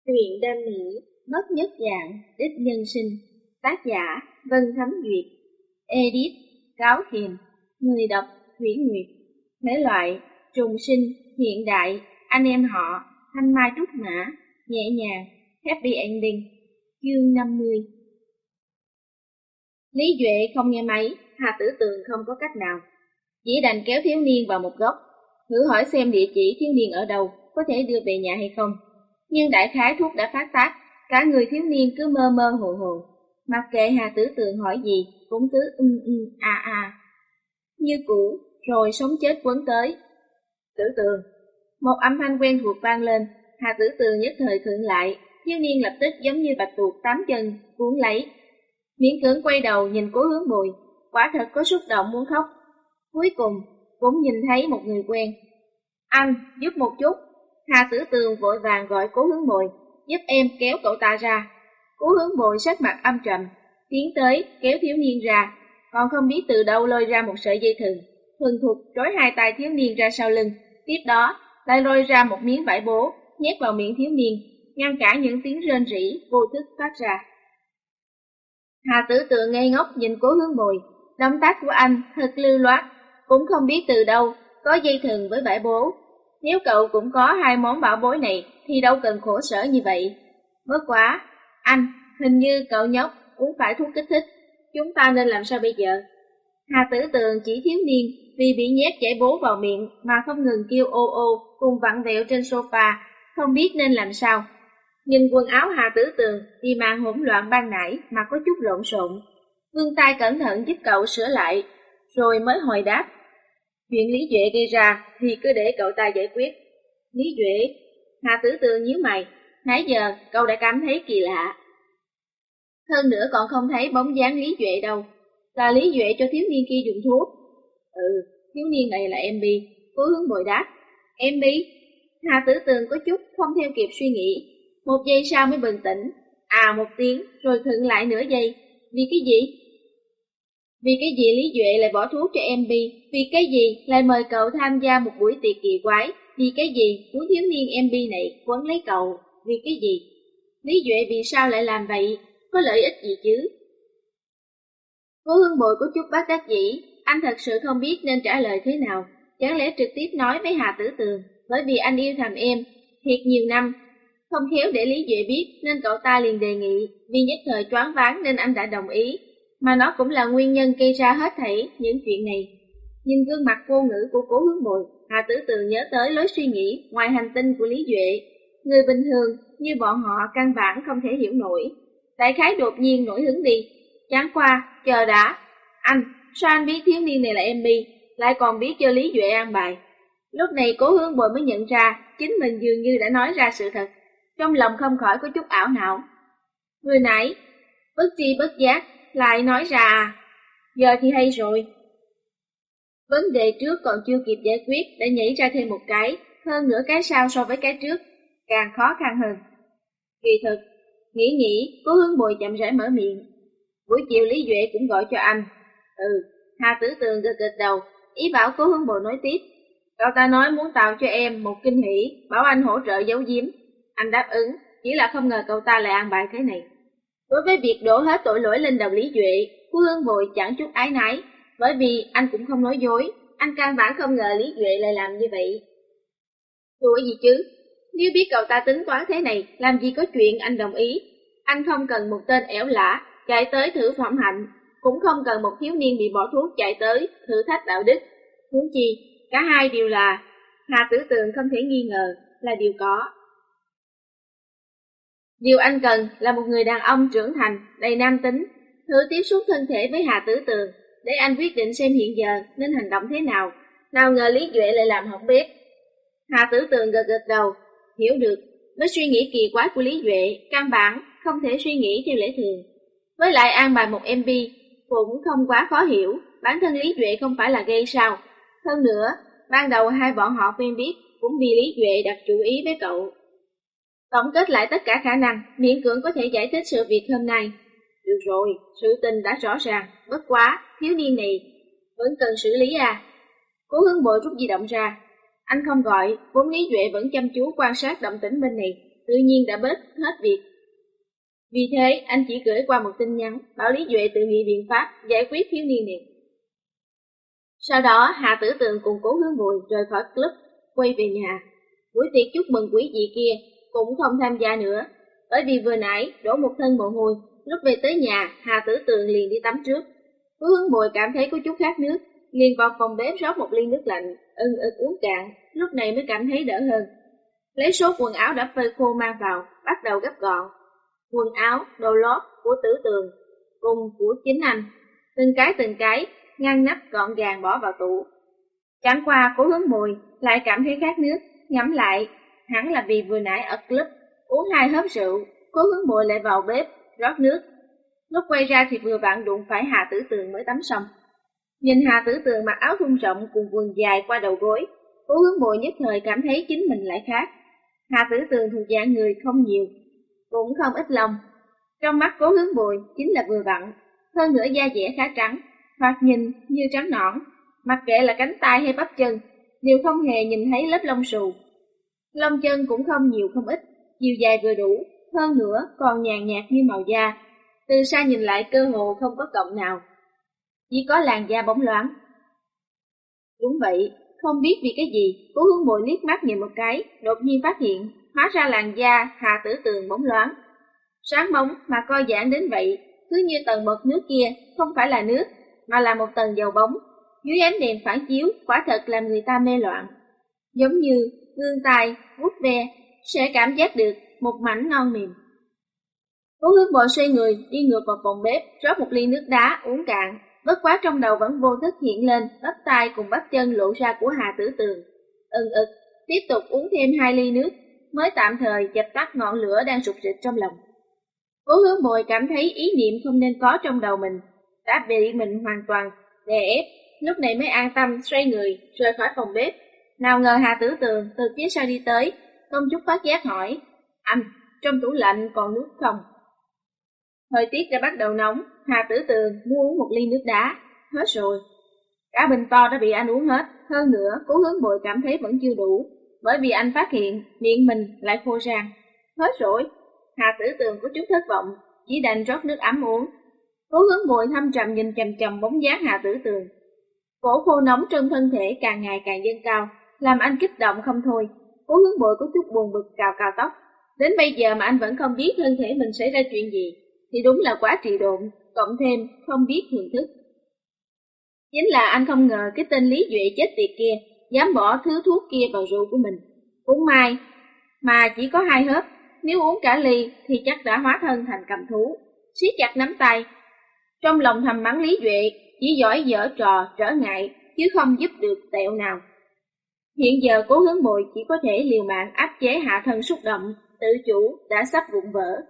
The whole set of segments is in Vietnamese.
Truyện đam mỹ, mất nhất dạng, đích nhân sinh. Tác giả Vân Thấm Duyệt. Edit Cáo Thiềm. Người đọc Thủy Nguyệt. Thể loại trùng sinh, hiện đại, anh em họ, thanh mai trúc mã, nhẹ nhàng, happy ending. Chương 50. Lý Duệ không nghe máy, Hà Tử Tường không có cách nào, chỉ đành kéo thiếu niên vào một góc, thử hỏi xem địa chỉ thiếu niên ở đâu, có thể đưa về nhà hay không. Nhưng đại khái thuốc đã phát tác, cả người thiếu niên cứ mơ mơ hồ hồ, mặc kệ Hà Tử Tường hỏi gì cũng cứ như cũ, rồi sống chết quấn tới. Tử Tường, một âm thanh quen thuộc vang lên. Hà Tử Tường nhất thời khựng lại, thiếu niên lập tức giống như bạch tuộc tám chân cuốn lấy, miễn cưỡng quay đầu nhìn Cố Hướng Bùi, quả thật có xúc động muốn khóc. Cuối cùng cũng nhìn thấy một người quen. Anh, giúp một chút. Hà Tử Tường vội vàng gọi Cố Hướng Bồi, giúp em kéo cậu ta ra. Cố Hướng Bồi sắc mặt âm trầm, tiến tới kéo thiếu niên ra, còn không biết từ đâu lôi ra một sợi dây thừng, thuần thục trói hai tay thiếu niên ra sau lưng, tiếp đó lại lôi ra một miếng vải bố, nhét vào miệng thiếu niên, ngăn cả những tiếng rên rỉ vô thức phát ra. Hà Tử Tường ngây ngốc nhìn Cố Hướng Bồi, động tác của anh thật lưu loát, cũng không biết từ đâu có dây thừng với vải bố. Nếu cậu cũng có hai món bảo bối này thì đâu cần khổ sở như vậy. Bất quá, anh, hình như cậu nhóc uống phải thuốc kích thích, chúng ta nên làm sao bây giờ? Hà Tử Tường chỉ thiếu niên vì bị nhét vải bố vào miệng mà không ngừng kêu ô ô cùng vặn vẹo trên sofa, không biết nên làm sao. Nhìn quần áo Hà Tử Tường vì màn hỗn loạn ban nãy mà có chút lộn xộn, vươn tay cẩn thận giúp cậu sửa lại, rồi mới hồi đáp. Chuyện Lý Duệ gây ra thì cứ để cậu ta giải quyết. Lý Duệ? Hà Tử Tường nhíu mày, nãy giờ cậu đã cảm thấy kỳ lạ. Hơn nữa còn không thấy bóng dáng Lý Duệ đâu. Là Lý Duệ cho thiếu niên kia dùng thuốc. Thiếu niên này là MB. Cố Hướng Bồi đáp. MB? Hà Tử Tường có chút không theo kịp suy nghĩ, một giây sau mới bừng tỉnh. Một tiếng rồi khựng lại nửa giây. Vì cái gì? Vì cái gì Lý Duệ lại bỏ thuốc cho MB? Vì cái gì lại mời cậu tham gia một buổi tiệc kỳ quái? Vì cái gì muốn thiếu niên MB này quấn lấy cậu? Vì cái gì? Lý Duệ vì sao lại làm vậy? Có lợi ích gì chứ? Cố Hướng Bồi có chút bất đắc dĩ, anh thật sự không biết nên trả lời thế nào. Chẳng lẽ trực tiếp nói với Hà Tử Tường, bởi vì anh yêu thầm em thiệt nhiều năm, không khéo để Lý Duệ biết nên cậu ta liền đề nghị, vì nhất thời choáng váng nên anh đã đồng ý. Mà nó cũng là nguyên nhân gây ra hết thảy những chuyện này. Nhìn gương mặt vô ngữ của Cố Hướng Bồi, Hà Tử Tường nhớ tới lối suy nghĩ ngoài hành tinh của Lý Duệ. Người bình thường như bọn họ căn bản không thể hiểu nổi. Đại khái đột nhiên nổi hứng đi. Chẳng qua, chờ đã. Anh, sao anh biết thiếu niên này là MB, lại còn biết cho Lý Duệ an bài? Lúc này Cố Hướng Bồi mới nhận ra chính mình dường như đã nói ra sự thật. Trong lòng không khỏi có chút ảo não. Người nãy, bất tri bất giác lại nói ra giờ thì hay rồi. Vấn đề trước còn chưa kịp giải quyết đã nhảy ra thêm một cái, hơn nữa cái sau so với cái trước càng khó khăn hơn. Kỳ thực, nghĩ, Cố Hướng Bồi chậm rãi mở miệng. Buổi chiều Lý Duệ cũng gọi cho anh. Hà Tử Tường gật đầu, ý bảo Cố Hướng Bồi nói tiếp. Cậu ta nói muốn tạo cho em một kinh hỉ, bảo anh hỗ trợ giấu giếm. Anh đáp ứng, chỉ là không ngờ cậu ta lại an bài thế này. Đối với việc đổ hết tội lỗi lên đầu Lý Duệ, Cố Hướng Bồi chẳng chút ái nái, bởi vì anh cũng không nói dối, anh căn bản không ngờ Lý Duệ lại làm như vậy. Đùa gì chứ, nếu biết cậu ta tính toán thế này, làm gì có chuyện anh đồng ý. Anh không cần một tên ẻo lả chạy tới thử phẩm hạnh, cũng không cần một thiếu niên bị bỏ thuốc chạy tới thử thách đạo đức. Huống chi, cả hai đều là Hà Tử Tường không thể nghi ngờ là điều có. Điều anh cần là một người đàn ông trưởng thành, đầy nam tính, thử tiếp xúc thân thể với Hà Tử Tường, để anh quyết định xem hiện giờ nên hành động thế nào. Nào ngờ Lý Duệ lại làm hỏng bếp. Hà Tử Tường gật đầu, hiểu được, với suy nghĩ kỳ quái của Lý Duệ, căn bản không thể suy nghĩ theo lẽ thường. Với lại an bài một MB cũng không quá khó hiểu, bản thân Lý Duệ không phải là gay sao. Hơn nữa, ban đầu hai bọn họ quen biết cũng vì Lý Duệ đặt chủ ý với cậu. Tổng kết lại tất cả khả năng, miễn cưỡng có thể giải thích sự việc hôm nay. Được rồi, sự tình đã rõ ràng, bất quá, thiếu niên này vẫn cần xử lý à. Cố Hướng Bồi rút di động ra. Anh không gọi, vốn Lý Duệ vẫn chăm chú quan sát động tĩnh bên này, tự nhiên đã bớt hết việc. Vì thế, anh chỉ gửi qua một tin nhắn, bảo Lý Duệ tự nghĩ biện pháp giải quyết thiếu niên này. Sau đó, Hà Tử Tường cùng Cố Hướng Mùi rời khỏi club, quay về nhà. Buổi tiệc chúc mừng quỷ dị kia cũng không tham gia nữa, bởi vì vừa nãy đổ một thân mồ hôi. Lúc về tới nhà, Hà Tử Tường liền đi tắm trước. Cố Hướng Mùi cảm thấy có chút khát nước, liền vào phòng bếp rót một ly nước lạnh, uống cạn, lúc này mới cảm thấy đỡ hơn. Lấy số quần áo đã phơi khô mang vào, bắt đầu gấp gọn. Quần áo, đồ lót của Tử Tường cùng của chính anh, từng cái ngăn nắp gọn gàng bỏ vào tủ. Chẳng qua Cố Hướng Mùi lại cảm thấy khát nước, ngẫm lại, hẳn là vì vừa nãy ở club uống 2 hớp rượu. Cố Hướng Mùi lại vào bếp rót nước. Lúc quay ra thì vừa vặn đụng phải Hà Tử Tường mới tắm xong. Nhìn Hà Tử Tường mặc áo thun rộng cùng quần dài qua đầu gối, Cố Hướng Mùi nhất thời cảm thấy chính mình lại khác. Hà Tử Tường thuộc dạng người không nhiều, cũng không ít lòng. Trong mắt Cố Hướng Mùi chính là vừa vặn, hơn nữa da dẻ khá trắng, thoạt nhìn như trắng nõn, mặc kệ là cánh tay hay bắp chân, đều không hề nhìn thấy lớp lông xù. Lông chân cũng không nhiều không ít, chiều dài vừa đủ, hơn nữa còn nhàn nhạt như màu da. Từ xa nhìn lại cơ hồ không có cọng nào, chỉ có làn da bóng loáng. Đúng vậy, không biết vì cái gì, Cố Hướng Mùi liếc mắt nhìn một cái, đột nhiên phát hiện, hóa ra làn da Hà Tử Tường bóng loáng, sáng bóng mà coi giãn đến vậy, cứ như tầng bọt nước kia không phải là nước, mà là một tầng dầu bóng. Dưới ánh đèn phản chiếu, quả thật làm người ta mê loạn. Giống như vươn tay, vuốt ve, sẽ cảm giác được một mảnh ngon mềm. Cố Hướng Mùi xoay người, đi ngược vào phòng bếp, rót một ly nước đá, uống cạn. Bất quá trong đầu vẫn vô thức hiện lên bắp tay cùng bắp chân lộ ra của Hà Tử Tường. Tiếp tục uống thêm 2 ly nước, mới tạm thời dập tắt ngọn lửa đang sụt sịt trong lòng. Cố Hướng Mùi cảm thấy ý niệm không nên có trong đầu mình đã bị mình hoàn toàn đè ép, lúc này mới an tâm xoay người rời khỏi phòng bếp. Nào ngờ Hà Tử Tường từ phía sau đi tới, không chút phát giác hỏi: "Anh, trong tủ lạnh còn nước không?" Thời tiết đã bắt đầu nóng, Hà Tử Tường muốn uống một ly nước đá, hết rồi. Cả bình to đã bị anh uống hết, hơn nữa Cố Hướng Mùi cảm thấy vẫn chưa đủ, bởi vì anh phát hiện miệng mình lại khô rang. Hết rồi. Hà Tử Tường có chút thất vọng, chỉ đành rót nước ấm uống. Cố Hướng Mùi thâm trầm nhìn chằm chằm bóng dáng Hà Tử Tường. Cổ khô nóng trong thân thể càng ngày càng dâng cao, làm anh kích động không thôi. Cố Hướng Mùi có chút buồn bực cào cào tóc. Đến bây giờ mà anh vẫn không biết thân thể mình xảy ra chuyện gì, thì đúng là quá trì độn, cộng thêm không biết thưởng thức. Chính là anh không ngờ cái tên Lý Duệ chết tiệt kia dám bỏ thứ thuốc kia vào rượu của mình. Cũng may mà chỉ có 2 hớp, nếu uống cả ly thì chắc đã hóa thân thành cầm thú. Siết chặt nắm tay, trong lòng thầm mắng Lý Duệ chỉ giỏi giở trò trở ngại, chứ không giúp được tẹo nào. Hiện giờ Cố Hướng Mùi chỉ có thể liều mạng áp chế hạ thân xúc động, tự chủ đã sắp vụn vỡ.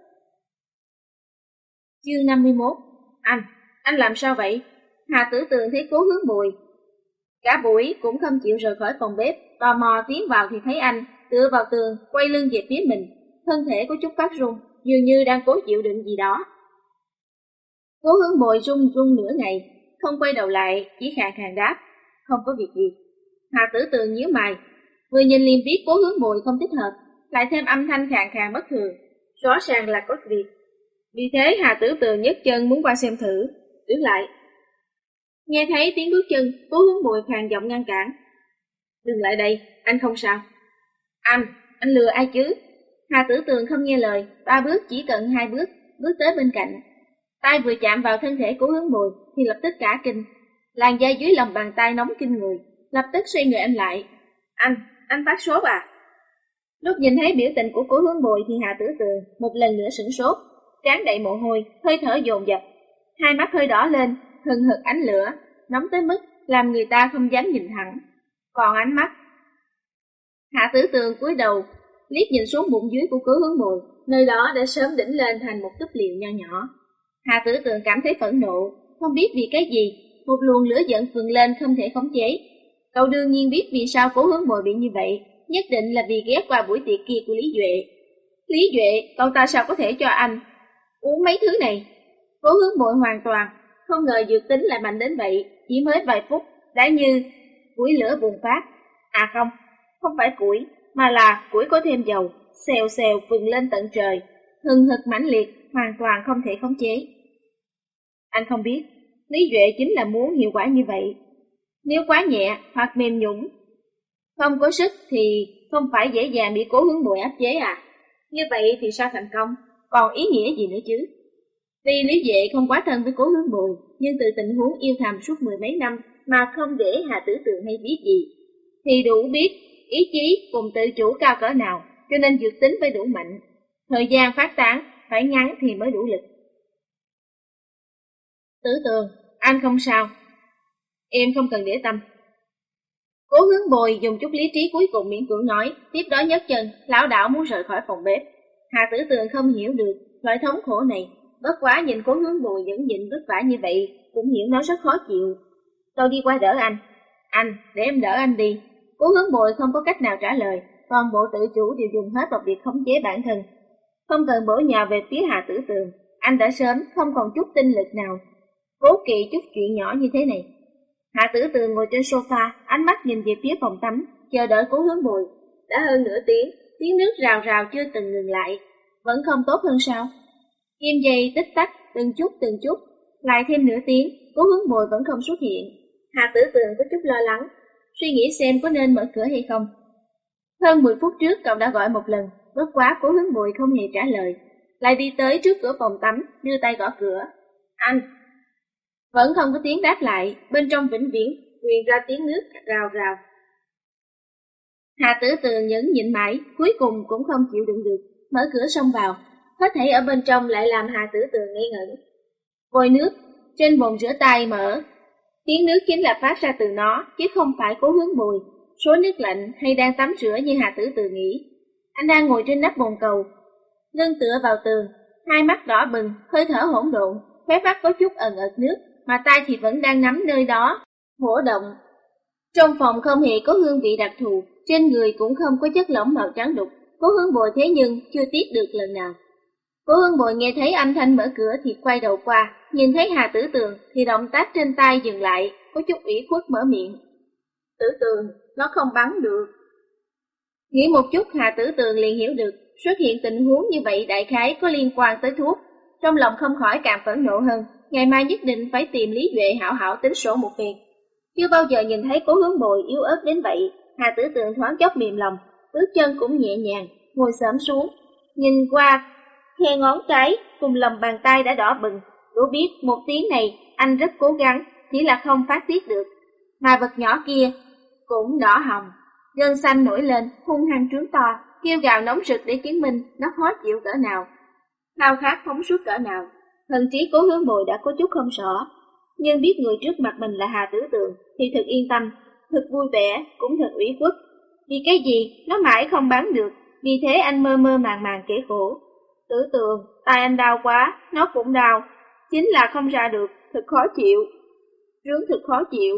Chương 51. Anh làm sao vậy? Hà Tử Tường thấy Cố Hướng Mùi cả buổi cũng không chịu rời khỏi phòng bếp, tò mò tiến vào thì thấy anh tựa vào tường, quay lưng về phía mình, thân thể có chút phát run, dường như đang cố chịu đựng gì đó. Cố Hướng Mùi run run nửa ngày, không quay đầu lại, chỉ khàn khàn đáp: "Không có việc gì." Hà Tử Tường nhíu mày, vừa nhìn liền biết Cố Hướng Mùi không thích hợp, lại thêm âm thanh khàn khàn bất thường, rõ ràng là có việc. Vì thế Hà Tử Tường nhấc chân muốn qua xem thử, đứng lại. Nghe thấy tiếng bước chân, Cố Hướng Mùi khàn giọng ngăn cản: "Đừng lại đây, anh không sao." Anh lừa ai chứ?" Hà Tử Tường không nghe lời, 3 bước chỉ cần 2 bước, bước tới bên cạnh. Tay vừa chạm vào thân thể Cố Hướng Mùi thì lập tức cả kinh, làn da dưới lòng bàn tay nóng kinh người, lập tức xoay người anh lại. Anh phát sốt à?" Lúc nhìn thấy biểu tình của Cố Hướng Mùi thì Hà Tử Tường một lần nữa sửng sốt, trán đầy mồ hôi, hơi thở dồn dập, hai mắt hơi đỏ lên, hừng hực ánh lửa, nóng tới mức làm người ta không dám nhìn thẳng. Còn ánh mắt, Hạ Tử Tường cúi đầu liếc nhìn xuống bụng dưới của Cố Hướng Mùi, nơi đó đã sớm đỉnh lên thành một túp liều nho nhỏ. Hạ Tử Tường cảm thấy phẫn nộ, không biết vì cái gì, một luồng lửa giận phừng lên không thể khống chế. Cậu đương nhiên biết vì sao Cố Hướng Mùi bị như vậy, nhất định là vì ghé qua buổi tiệc kia của Lý Duệ. Lý Duệ, cậu ta sao có thể cho anh uống mấy thứ này? Cố Hướng Mùi hoàn toàn không ngờ dược tính lại mạnh đến vậy, chỉ mới vài phút đã như củi lửa bùng phát. À không phải củi, mà là củi có thêm dầu. xèo xèo vừng lên tận trời, hừng hực mãnh liệt, hoàn toàn không thể khống chế. Anh không biết, Lý Duệ chính là muốn hiệu quả như vậy. Nếu quá nhẹ hoặc mềm nhũn, không có sức thì không phải dễ dàng bị Cố Hướng Bội áp chế à? Như vậy thì sao thành công, còn ý nghĩa gì nữa chứ? Tuy Lý Duệ không quá thân với Cố Hướng Bội, nhưng từ tình huống yêu thầm suốt mười mấy năm mà không để Hà Tử Tường hay biết gì, thì đủ biết ý chí cùng tự chủ cao cỡ nào, cho nên dược tính phải đủ mạnh. Thời gian phát tán phải ngắn thì mới đủ lực. Tử Tường, anh không sao. Em không cần để tâm. Cố Hướng Bồi dùng chút lý trí cuối cùng miễn cưỡng nói, tiếp đó nhấc chân, lão đảo muốn rời khỏi phòng bếp. Hà Tử Tường không hiểu được loại thống khổ này, bất quá nhìn Cố Hướng Bồi vẫn nhịn vất vả như vậy, cũng hiểu nó rất khó chịu. Tôi đi qua đỡ anh. Anh, để em đỡ anh đi. Cố Hướng Bồi không có cách nào trả lời, toàn bộ tự chủ đều dùng hết vào việc khống chế bản thân. Không cần bổ nhào về phía Hà Tử Tường, anh đã sớm không còn chút tinh lực nào cố kỵ chút chuyện nhỏ như thế này. Hạ Tử Tường ngồi trên sofa, ánh mắt nhìn về phía phòng tắm, chờ đợi Cố Hướng Bồi. Đã hơn nửa tiếng, tiếng nước rào rào chưa từng ngừng lại, vẫn không tốt hơn sao? Kim dây tích tắc, từng chút, lại thêm nửa tiếng, Cố Hướng Bồi vẫn không xuất hiện. Hạ Tử Tường có chút lo lắng, suy nghĩ xem có nên mở cửa hay không. Hơn 10 phút trước cậu đã gọi một lần, bất quá Cố Hướng Bồi không hề trả lời, lại đi tới trước cửa phòng tắm, đưa tay gõ cửa. Anh! Vẫn không có tiếng đáp lại, bên trong vĩnh viễn truyền ra tiếng nước rào rào. Hà Tử Tường nhẫn nhịn mãi, cuối cùng cũng không chịu đựng được, mở cửa xông vào. Có thể ở bên trong lại làm Hà Tử Tường ngây ngẩn. Vòi nước trên bồn rửa tay mở, tiếng nước chính là phát ra từ nó, chứ không phải Cố Hướng Bồi số nước lạnh hay đang tắm rửa như Hà Tử Tường nghĩ. Anh đang ngồi trên nắp bồn cầu, lưng tựa vào tường, hai mắt đỏ bừng, hơi thở hỗn độn, khóe mắt có chút ẩn ẩn nước, mà tay thì vẫn đang nắm nơi đó, hổ động. Trong phòng không hề có hương vị đặc thù, trên người cũng không có chất lỏng màu trắng đục. Cố Hướng Bồi thế nhưng chưa tiếc được lần nào. Cố Hướng Bồi nghe thấy âm thanh mở cửa thì quay đầu qua, nhìn thấy Hà Tử Tường thì động tác trên tay dừng lại, có chút ủy khuất mở miệng. Tử Tường, nó không bắn được. Nghĩ một chút Hà Tử Tường liền hiểu được, xuất hiện tình huống như vậy đại khái có liên quan tới thuốc. Trong lòng không khỏi càng phẫn nộ hơn, ngày mai nhất định phải tìm Lý Duệ hảo hảo tính sổ một phen. Chưa bao giờ nhìn thấy Cố Hướng Bồi yếu ớt đến vậy, Hà Tử Tường thoáng chốc mềm lòng, bước chân cũng nhẹ nhàng, ngồi xổm xuống, nhìn qua khe ngón cái cùng lòng bàn tay đã đỏ bừng, đủ biết một tiếng này anh rất cố gắng, chỉ là không phát tiết được. Mà vật nhỏ kia cũng đỏ hồng, gân xanh nổi lên, hung hăng trướng to, kêu gào nóng rực để chứng minh nó khó chịu cỡ nào, khao khát phóng suốt cỡ nào. Thần trí Cố Hướng Bồi đã có chút không rõ, nhưng biết người trước mặt mình là Hà Tử Tường thì thật yên tâm, thật vui vẻ, cũng thật ủy khuất. Vì cái gì nó mãi không bắn được, vì thế anh mơ mơ màng màng kể khổ. Tử Tường, tay anh đau quá, nó cũng đau, chính là không ra được, thật khó chịu, rướng thật khó chịu.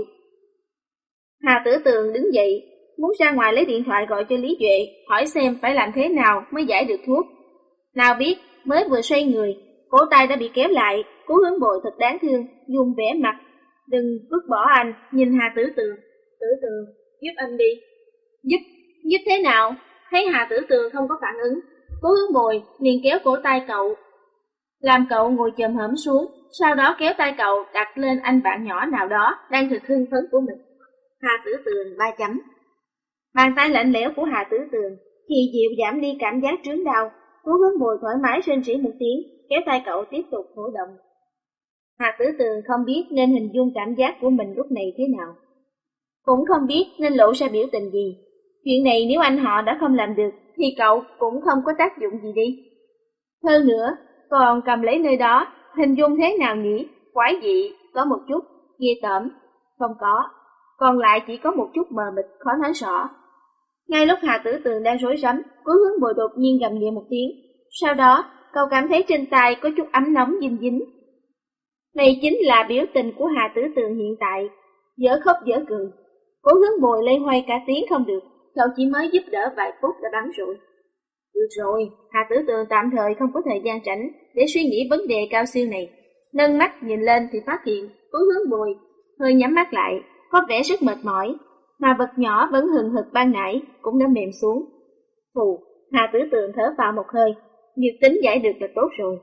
Hà Tử Tường đứng dậy, muốn ra ngoài lấy điện thoại gọi cho Lý Duệ, hỏi xem phải làm thế nào mới giải được thuốc. Nào biết, mới vừa xoay người, cổ tay đã bị kéo lại. Cố Hướng Bồi thật đáng thương, dùng vẻ mặt đừng vứt bỏ anh, nhìn Hà Tử Tường. Tử Tường, giúp anh đi. Giúp thế nào? Thấy Hà Tử Tường không có phản ứng, Cố Hướng Bồi liền kéo cổ tay cậu, làm cậu ngồi chồm hổm xuống, sau đó kéo tay cậu đặt lên anh bạn nhỏ nào đó đang thực hưng phấn của mình. Hà Tử Tường 3 chấm. Bàn tay lạnh lẽo của Hà Tử Tường thì dịu giảm đi cảm giác trướng đau. Cố Hướng Bồi thoải mái rên rỉ một tiếng, kéo tay cậu tiếp tục hổ động. Hà Tử Tường không biết nên hình dung cảm giác của mình lúc này thế nào, cũng không biết nên lộ ra biểu tình gì. Chuyện này nếu anh họ đã không làm được thì cậu cũng không có tác dụng gì đi. Hơn nữa, còn cầm lấy nơi đó, hình dung thế nào nhỉ? Quái dị, có một chút, ghê tởm, không có, còn lại chỉ có một chút mờ mịt, khó nói rõ. Ngay lúc Hà Tử Tường đang rối rắm, Cố Hướng Bồi đột nhiên gầm nhẹ một tiếng, sau đó cậu cảm thấy trên tay có chút ấm nóng dính dính. Này chính là biểu tình của Hà Tử Tường hiện tại, dở khóc dở cười. Cố Hướng Bồi lây hoay cả tiếng không được, cậu chỉ mới giúp đỡ vài phút đã bắn rồi. Được rồi, Hà Tử Tường tạm thời không có thời gian rảnh để suy nghĩ vấn đề cao siêu này. Nâng mắt nhìn lên thì phát hiện Cố Hướng Bồi hơi nhắm mắt lại, có vẻ rất mệt mỏi, mà vật nhỏ vẫn hừng hực ban nãy cũng đã mềm xuống. Phù, Hà Tử Tường thở vào một hơi, việc tính giải được là tốt rồi.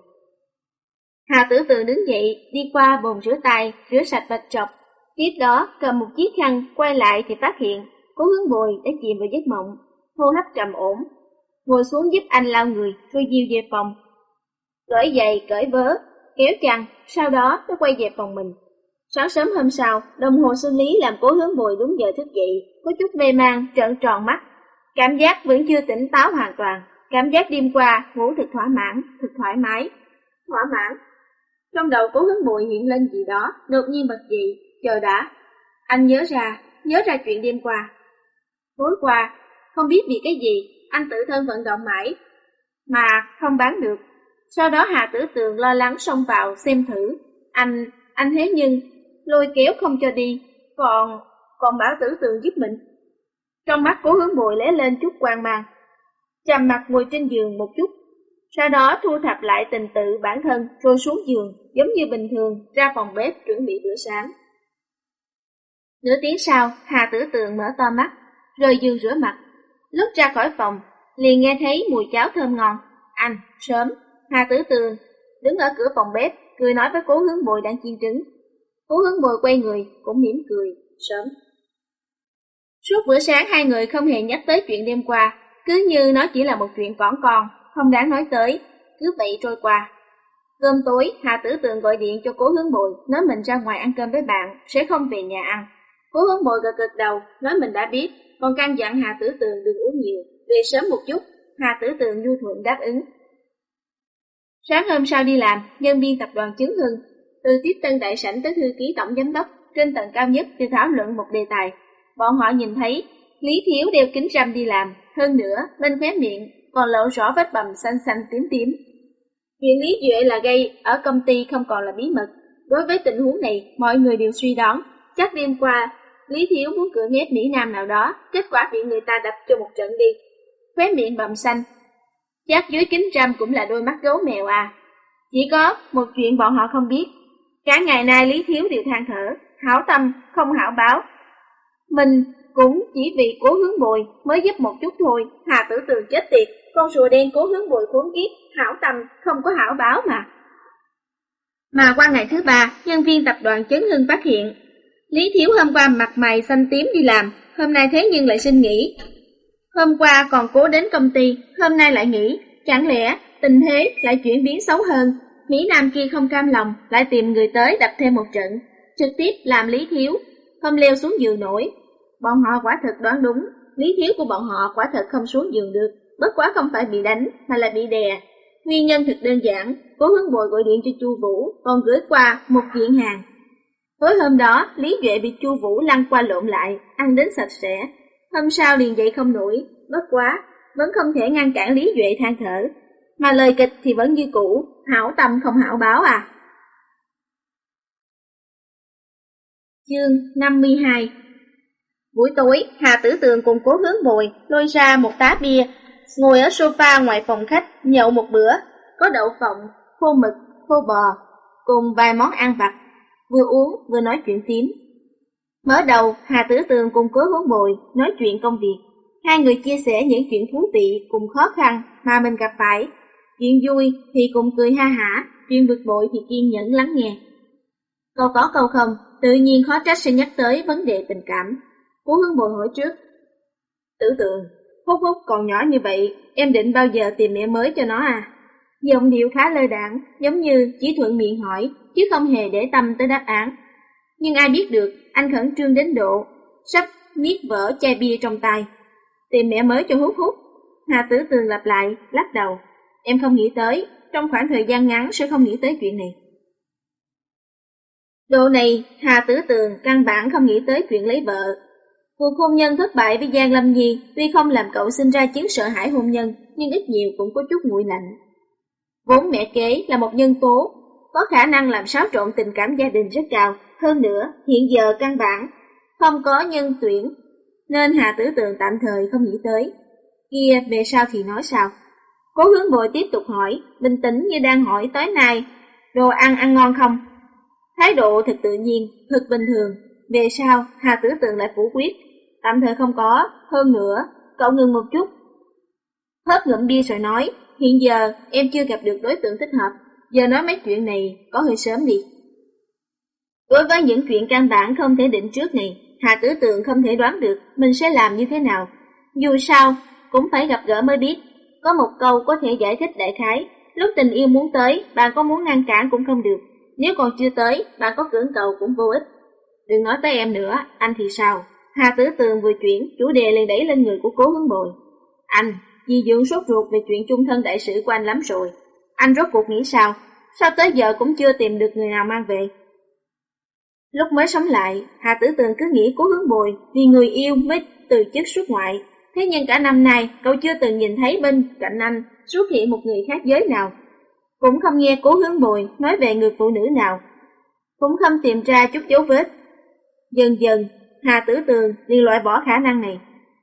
Hà Tử Tường đứng dậy, đi qua bồn rửa tay, rửa sạch bạch trọc. Tiếp đó, cầm một chiếc khăn, quay lại thì phát hiện Cố Hướng Bồi đã chìm vào giấc mộng, hô hấp trầm ổn. Ngồi xuống giúp anh lau người, rồi dìu về phòng. Cởi giày, cởi vớ, kéo chăn, sau đó mới quay về phòng mình. Sáng sớm hôm sau, đồng hồ sinh lý làm Cố Hướng Bồi đúng giờ thức dậy, có chút mê man, trợn tròn mắt. Cảm giác vẫn chưa tỉnh táo hoàn toàn, cảm giác đêm qua ngủ thật thỏa mãn, thật thoải mái. Thỏa mãn. Trong đầu Cố Hướng Bồi hiện lên gì đó, đột nhiên bật dậy, chờ đã. Anh nhớ ra chuyện đêm qua. Tối qua, không biết vì cái gì, anh tự thân vận động mãi, mà không bán được. Sau đó Hà Tử Tường lo lắng xông vào xem thử. Anh thế nhưng, lôi kéo không cho đi, còn bảo Tử Tường giúp mình. Trong mắt Cố Hướng Bồi lóe lên chút hoang mang, trầm mặt ngồi trên giường một chút, sau đó thu thập lại tình tự bản thân rồi xuống giường, giống như bình thường ra phòng bếp chuẩn bị bữa sáng. Nửa tiếng sau, Hà Tử Tường mở to mắt, rời giường rửa mặt. Lúc ra khỏi phòng, liền nghe thấy mùi cháo thơm ngon. Anh, sớm. Hà Tử Tường đứng ở cửa phòng bếp, cười nói với Cố Hướng Bồi đang chiên trứng. Cố Hướng Bồi quay người, cũng mỉm cười, sớm. Suốt bữa sáng hai người không hề nhắc tới chuyện đêm qua, cứ như nó chỉ là một chuyện cỏn con, không đáng nói tới, cứ vậy trôi qua. Cơm tối, Hà Tử Tường gọi điện cho Cố Hướng Bồi, nói mình ra ngoài ăn cơm với bạn, sẽ không về nhà ăn. Cố Hướng Bồi gật đầu, nói mình đã biết, còn căn dặn Hà Tử Tường đừng uống nhiều, về sớm một chút. Hà Tử Tường nhu thuận đáp ứng. Sáng hôm sau đi làm, nhân viên tập đoàn Chứng Hưng, từ tiếp tân đại sảnh tới thư ký tổng giám đốc, trên tầng cao nhất đều thảo luận một đề tài. Bọn họ nhìn thấy Lý Thiếu đeo kính râm đi làm, hơn nữa bên khóe miệng còn lộ rõ vết bầm xanh xanh tím tím. Chuyện Lý Duệ là gây ở công ty không còn là bí mật. Đối với tình huống này, mọi người đều suy đoán, chắc đêm qua Lý Thiếu muốn cưỡng ép Mỹ Nam nào đó, kết quả bị người ta đập cho một trận đi. Khóe miệng bầm xanh, chắc dưới kính râm cũng là đôi mắt gấu mèo à. Chỉ có một chuyện bọn họ không biết, cả ngày nay Lý Thiếu đều than thở, hảo tâm không hảo báo. Mình cũng chỉ vì Cố Hướng Bồi mới giúp một chút thôi. Hà Tử Tường chết tiệt, con rùa đen Cố Hướng Bồi khốn kiếp, hảo tâm không có hảo báo mà. Mà qua ngày thứ ba, nhân viên tập đoàn Chấn Hưng phát hiện Lý Thiếu hôm qua mặt mày xanh tím đi làm, hôm nay thế nhưng lại xin nghỉ. Hôm qua còn cố đến công ty, hôm nay lại nghỉ, chẳng lẽ tình thế lại chuyển biến xấu hơn. Mỹ Nam kia không cam lòng, lại tìm người tới đập thêm một trận, trực tiếp làm Lý Thiếu không leo xuống giường nổi. Bọn họ quả thật đoán đúng, Lý Thiếu của bọn họ quả thật không xuống giường được, bất quá không phải bị đánh mà là bị đè. Nguyên nhân thật đơn giản, Cố Hướng Bồi gọi điện cho Chu Vũ, còn gửi qua một kiện hàng. Tối hôm đó, Lý Duệ bị Chu Vũ lăn qua lộn lại, ăn đến sạch sẽ. Hôm sau liền dậy không nổi, bất quá vẫn không thể ngăn cản Lý Duệ than thở, mà lời kịch thì vẫn như cũ, hảo tâm không hảo báo à. Chương 52. Buổi tối, Hà Tử Tường cùng Cố Hướng Bồi lôi ra một tá bia, ngồi ở sofa ngoài phòng khách nhậu một bữa, có đậu phộng, khô mực, khô bò, cùng vài món ăn vặt, vừa uống vừa nói chuyện phím. Mở đầu, Hà Tử Tường cùng Cố Hướng Bồi nói chuyện công việc, hai người chia sẻ những chuyện thú vị cùng khó khăn mà mình gặp phải. Chuyện vui thì cùng cười ha hả, chuyện bực bội thì kiên nhẫn lắng nghe. Câu có câu không, tự nhiên khó trách sẽ nhắc tới vấn đề tình cảm. Cố Hướng Bồi hỏi trước. Tử Tường, Hút Hút còn nhỏ như vậy, em định bao giờ tìm mẹ mới cho nó à? Giọng điệu khá lơ đãng, giống như chỉ thuận miệng hỏi, chứ không hề để tâm tới đáp án. Nhưng ai biết được, anh khẩn trương đến độ sắp miết vỡ chai bia trong tay. Tìm mẹ mới cho Hút Hút. Hà Tử Tường lặp lại, lắc đầu. Em không nghĩ tới, trong khoảng thời gian ngắn sẽ không nghĩ tới chuyện này. Độ này, Hà Tử Tường căn bản không nghĩ tới chuyện lấy vợ. Cuộc hôn nhân thất bại với Giang Lâm Nhi tuy không làm cậu sinh ra chứng sợ hãi hôn nhân, nhưng ít nhiều cũng có chút nguội lạnh. Vốn mẹ kế là một nhân tố có khả năng làm xáo trộn tình cảm gia đình rất cao. Hơn nữa, hiện giờ căn bản không có nhân tuyển, nên Hà Tử Tường tạm thời không nghĩ tới. Kia về sau thì nói sao? Cố Hướng Bồi tiếp tục hỏi, bình tĩnh như đang hỏi tối nay đồ ăn ngon không? Thái độ thật tự nhiên, thật bình thường. Về sau, Hà Tử Tường lại phủ quyết, tạm thời không có. Hơn nữa, cậu ngừng một chút. Hớp ngụm bia rồi nói, hiện giờ em chưa gặp được đối tượng thích hợp, giờ nói mấy chuyện này có hơi sớm đi. Đối với những chuyện căn bản không thể định trước này, Hà Tử Tường không thể đoán được mình sẽ làm như thế nào. Dù sao, cũng phải gặp gỡ mới biết. Có một câu có thể giải thích đại khái, lúc tình yêu muốn tới, bạn có muốn ngăn cản cũng không được. Nếu còn chưa tới, bạn có cưỡng cầu cũng vô ích. Đừng nói tới em nữa, anh thì sao? Hà Tử Tường vừa chuyển, chủ đề liền đẩy lên người của Cố Hướng Bồi. Anh, Di Dưỡng sốt ruột về chuyện chung thân đại sự của anh lắm rồi. Anh rốt cuộc nghĩ sao? Sao tới giờ cũng chưa tìm được người nào mang về? Lúc mới sống lại, Hà Tử Tường cứ nghĩ Cố Hướng Bồi vì người yêu mới từ chức xuất ngoại. Thế nhưng cả năm nay, cậu chưa từng nhìn thấy bên cạnh anh xuất hiện một người khác giới nào. Cũng không nghe Cố Hướng Bồi nói về người phụ nữ nào. Cũng không tìm ra chút dấu vết. Dần dần, Hà Tử Tường liền loại bỏ khả năng này.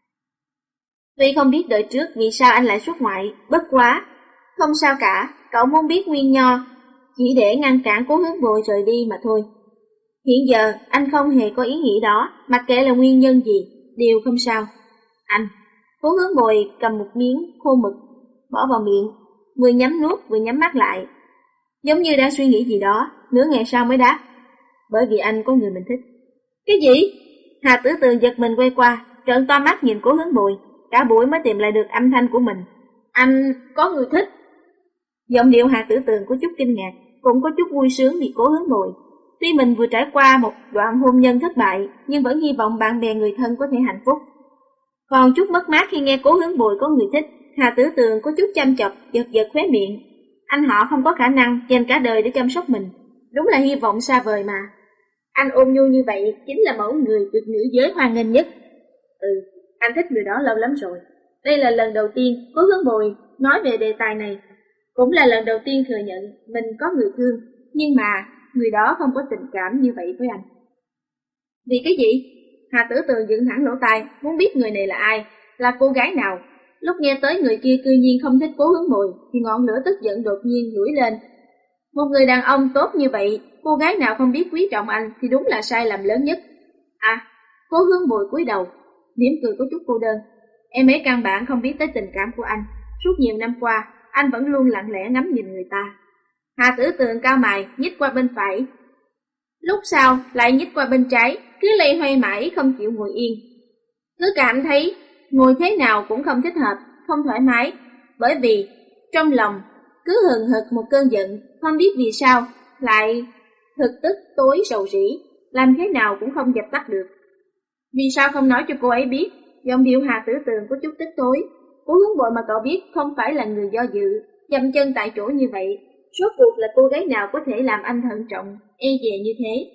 Tuy không biết đời trước vì sao anh lại xuất ngoại, bất quá. Không sao cả, cậu muốn biết nguyên nho, chỉ để ngăn cản Cố Hướng Bồi rời đi mà thôi. Hiện giờ, anh không hề có ý nghĩ đó, mặc kệ là nguyên nhân gì, đều không sao. Anh, Cố Hướng Bồi cầm một miếng khô mực, bỏ vào miệng, vừa nhắm nuốt vừa nhắm mắt lại. Giống như đang suy nghĩ gì đó, nửa ngày sau mới đáp. Bởi vì anh có người mình thích. Cái gì? Hà Tử Tường giật mình quay qua, trợn to mắt nhìn Cố Hướng Bồi, cả buổi mới tìm lại được âm thanh của mình. Anh có người thích. Giọng điệu Hà Tử Tường có chút kinh ngạc, cũng có chút vui sướng vì Cố Hướng Bồi. Tuy mình vừa trải qua một đoạn hôn nhân thất bại, nhưng vẫn hy vọng bạn bè người thân có thể hạnh phúc. Còn chút mất mát khi nghe Cố Hướng Bồi có người thích, Hà Tử Tường có chút chăm chọc, giật giật khóe miệng. Anh họ không có khả năng dành cả đời để chăm sóc mình, đúng là hy vọng xa vời mà. Anh ôn nhu như vậy chính là mẫu người được nữ giới hoan nghênh nhất. Anh thích người đó lâu lắm rồi. Đây là lần đầu tiên Cố Hướng Bồi nói về đề tài này, cũng là lần đầu tiên thừa nhận mình có người thương, nhưng mà người đó không có tình cảm như vậy với anh. Vì cái gì? Hà Tử Tường dựng thẳng lỗ tai, muốn biết người này là ai, là cô gái nào. Lúc nghe tới người kia cư nhiên không thích Cố Hướng Bồi, thì ngọn lửa tức giận đột nhiên nổi lên. Một người đàn ông tốt như vậy, cô gái nào không biết quý trọng anh thì đúng là sai lầm lớn nhất. Cố Hướng Bồi cúi đầu, mỉm cười có chút cô đơn. Em ấy căn bản không biết tới tình cảm của anh. Suốt nhiều năm qua, anh vẫn luôn lặng lẽ ngắm nhìn người ta. Hà Tử Tường cao mày, nhích qua bên phải. Lúc sau lại nhích qua bên trái, cứ lây hoay mãi không chịu ngồi yên. Cứ cảm thấy ngồi thế nào cũng không thích hợp, không thoải mái, bởi vì trong lòng cứ hừng hực một cơn giận, không biết vì sao lại thực tức tối sầu rĩ, làm thế nào cũng không dập tắt được. Vì sao không nói cho cô ấy biết? Giọng điệu Hà Tử Tường có chút tức tối. Cố Hướng Bội mà cậu biết không phải là người do dự, dậm chân tại chỗ như vậy. Rốt cuộc là cô gái nào có thể làm anh thận trọng, e dè như thế?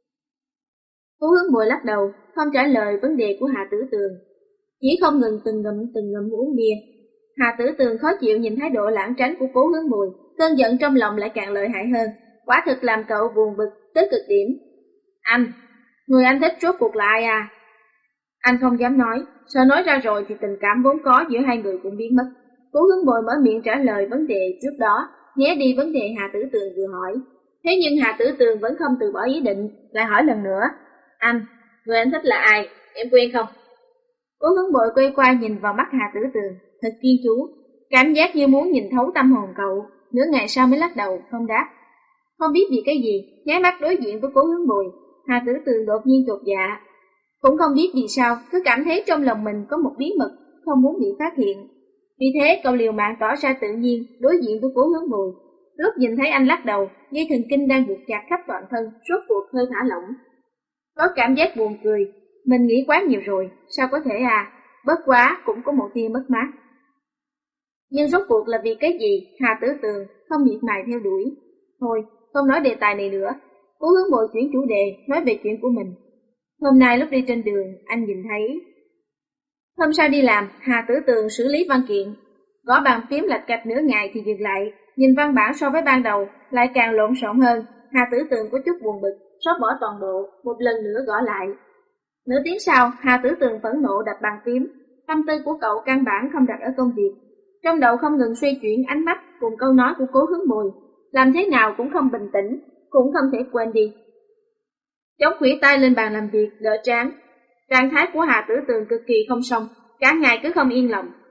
Cố Hướng Bội lắc đầu, không trả lời vấn đề của Hà Tử Tường, chỉ không ngừng từng ngụm uống bia. Hà Tử Tường khó chịu nhìn thái độ lãng tránh của Cố Hướng Bội, cơn giận trong lòng lại càng lợi hại hơn, quả thực làm cậu buồn bực tới cực điểm. Anh, người anh thích rốt cuộc là ai à? Anh không dám nói, sợ nói ra rồi thì tình cảm vốn có giữa hai người cũng biến mất. Cố Hướng Bội mở miệng trả lời vấn đề trước đó, né đi vấn đề Hà Tử Tường vừa hỏi. Thế nhưng Hà Tử Tường vẫn không từ bỏ ý định, lại hỏi lần nữa. Anh, người anh thích là ai? Em quen không? Cố Hướng Bội quay qua nhìn vào mắt Hà Tử Tường, thật chuyên chú, cảm giác như muốn nhìn thấu tâm hồn cậu. Nửa ngày sau mới lắc đầu, không đáp. Không biết vì cái gì, nháy mắt đối diện với Cố Hướng Bội, Hà Tử Tường đột nhiên chột dạ. Cũng không biết vì sao, cứ cảm thấy trong lòng mình có một bí mật, không muốn bị phát hiện. Vì thế cậu liều mạng tỏ ra tự nhiên, đối diện với Cố Hướng Bội. Lúc nhìn thấy anh lắc đầu, dây thần kinh đang buộc chặt khắp toàn thân, rốt cuộc hơi thả lỏng. Có cảm giác buồn cười, mình nghĩ quá nhiều rồi, sao có thể à, bất quá cũng có một tia mất mát. Nhưng rốt cuộc là vì cái gì, Hà Tử Tường không miệt mài theo đuổi. Thôi, không nói đề tài này nữa. Cố Hướng Bội chuyển chủ đề, nói về chuyện của mình. Hôm nay lúc đi trên đường, anh nhìn thấy. Hôm sau đi làm, Hà Tử Tường xử lý văn kiện. Gõ bàn phím lạch cạch nửa ngày thì dừng lại, nhìn văn bản so với ban đầu, lại càng lộn xộn hơn. Hà Tử Tường có chút buồn bực, xóa bỏ toàn bộ, một lần nữa gõ lại. Nửa tiếng sau, Hà Tử Tường phẫn nộ đập bàn phím. Tâm tư của cậu căn bản không đặt ở công việc. Trong đầu không ngừng xoay chuyển ánh mắt cùng câu nói của Cố Hướng Bồi, làm thế nào cũng không bình tĩnh, cũng không thể quên đi. Chống khuỷu tay lên bàn làm việc, đỡ trán. Trạng thái của Hà Tử Tường cực kỳ không xong, cả ngày cứ không yên lòng.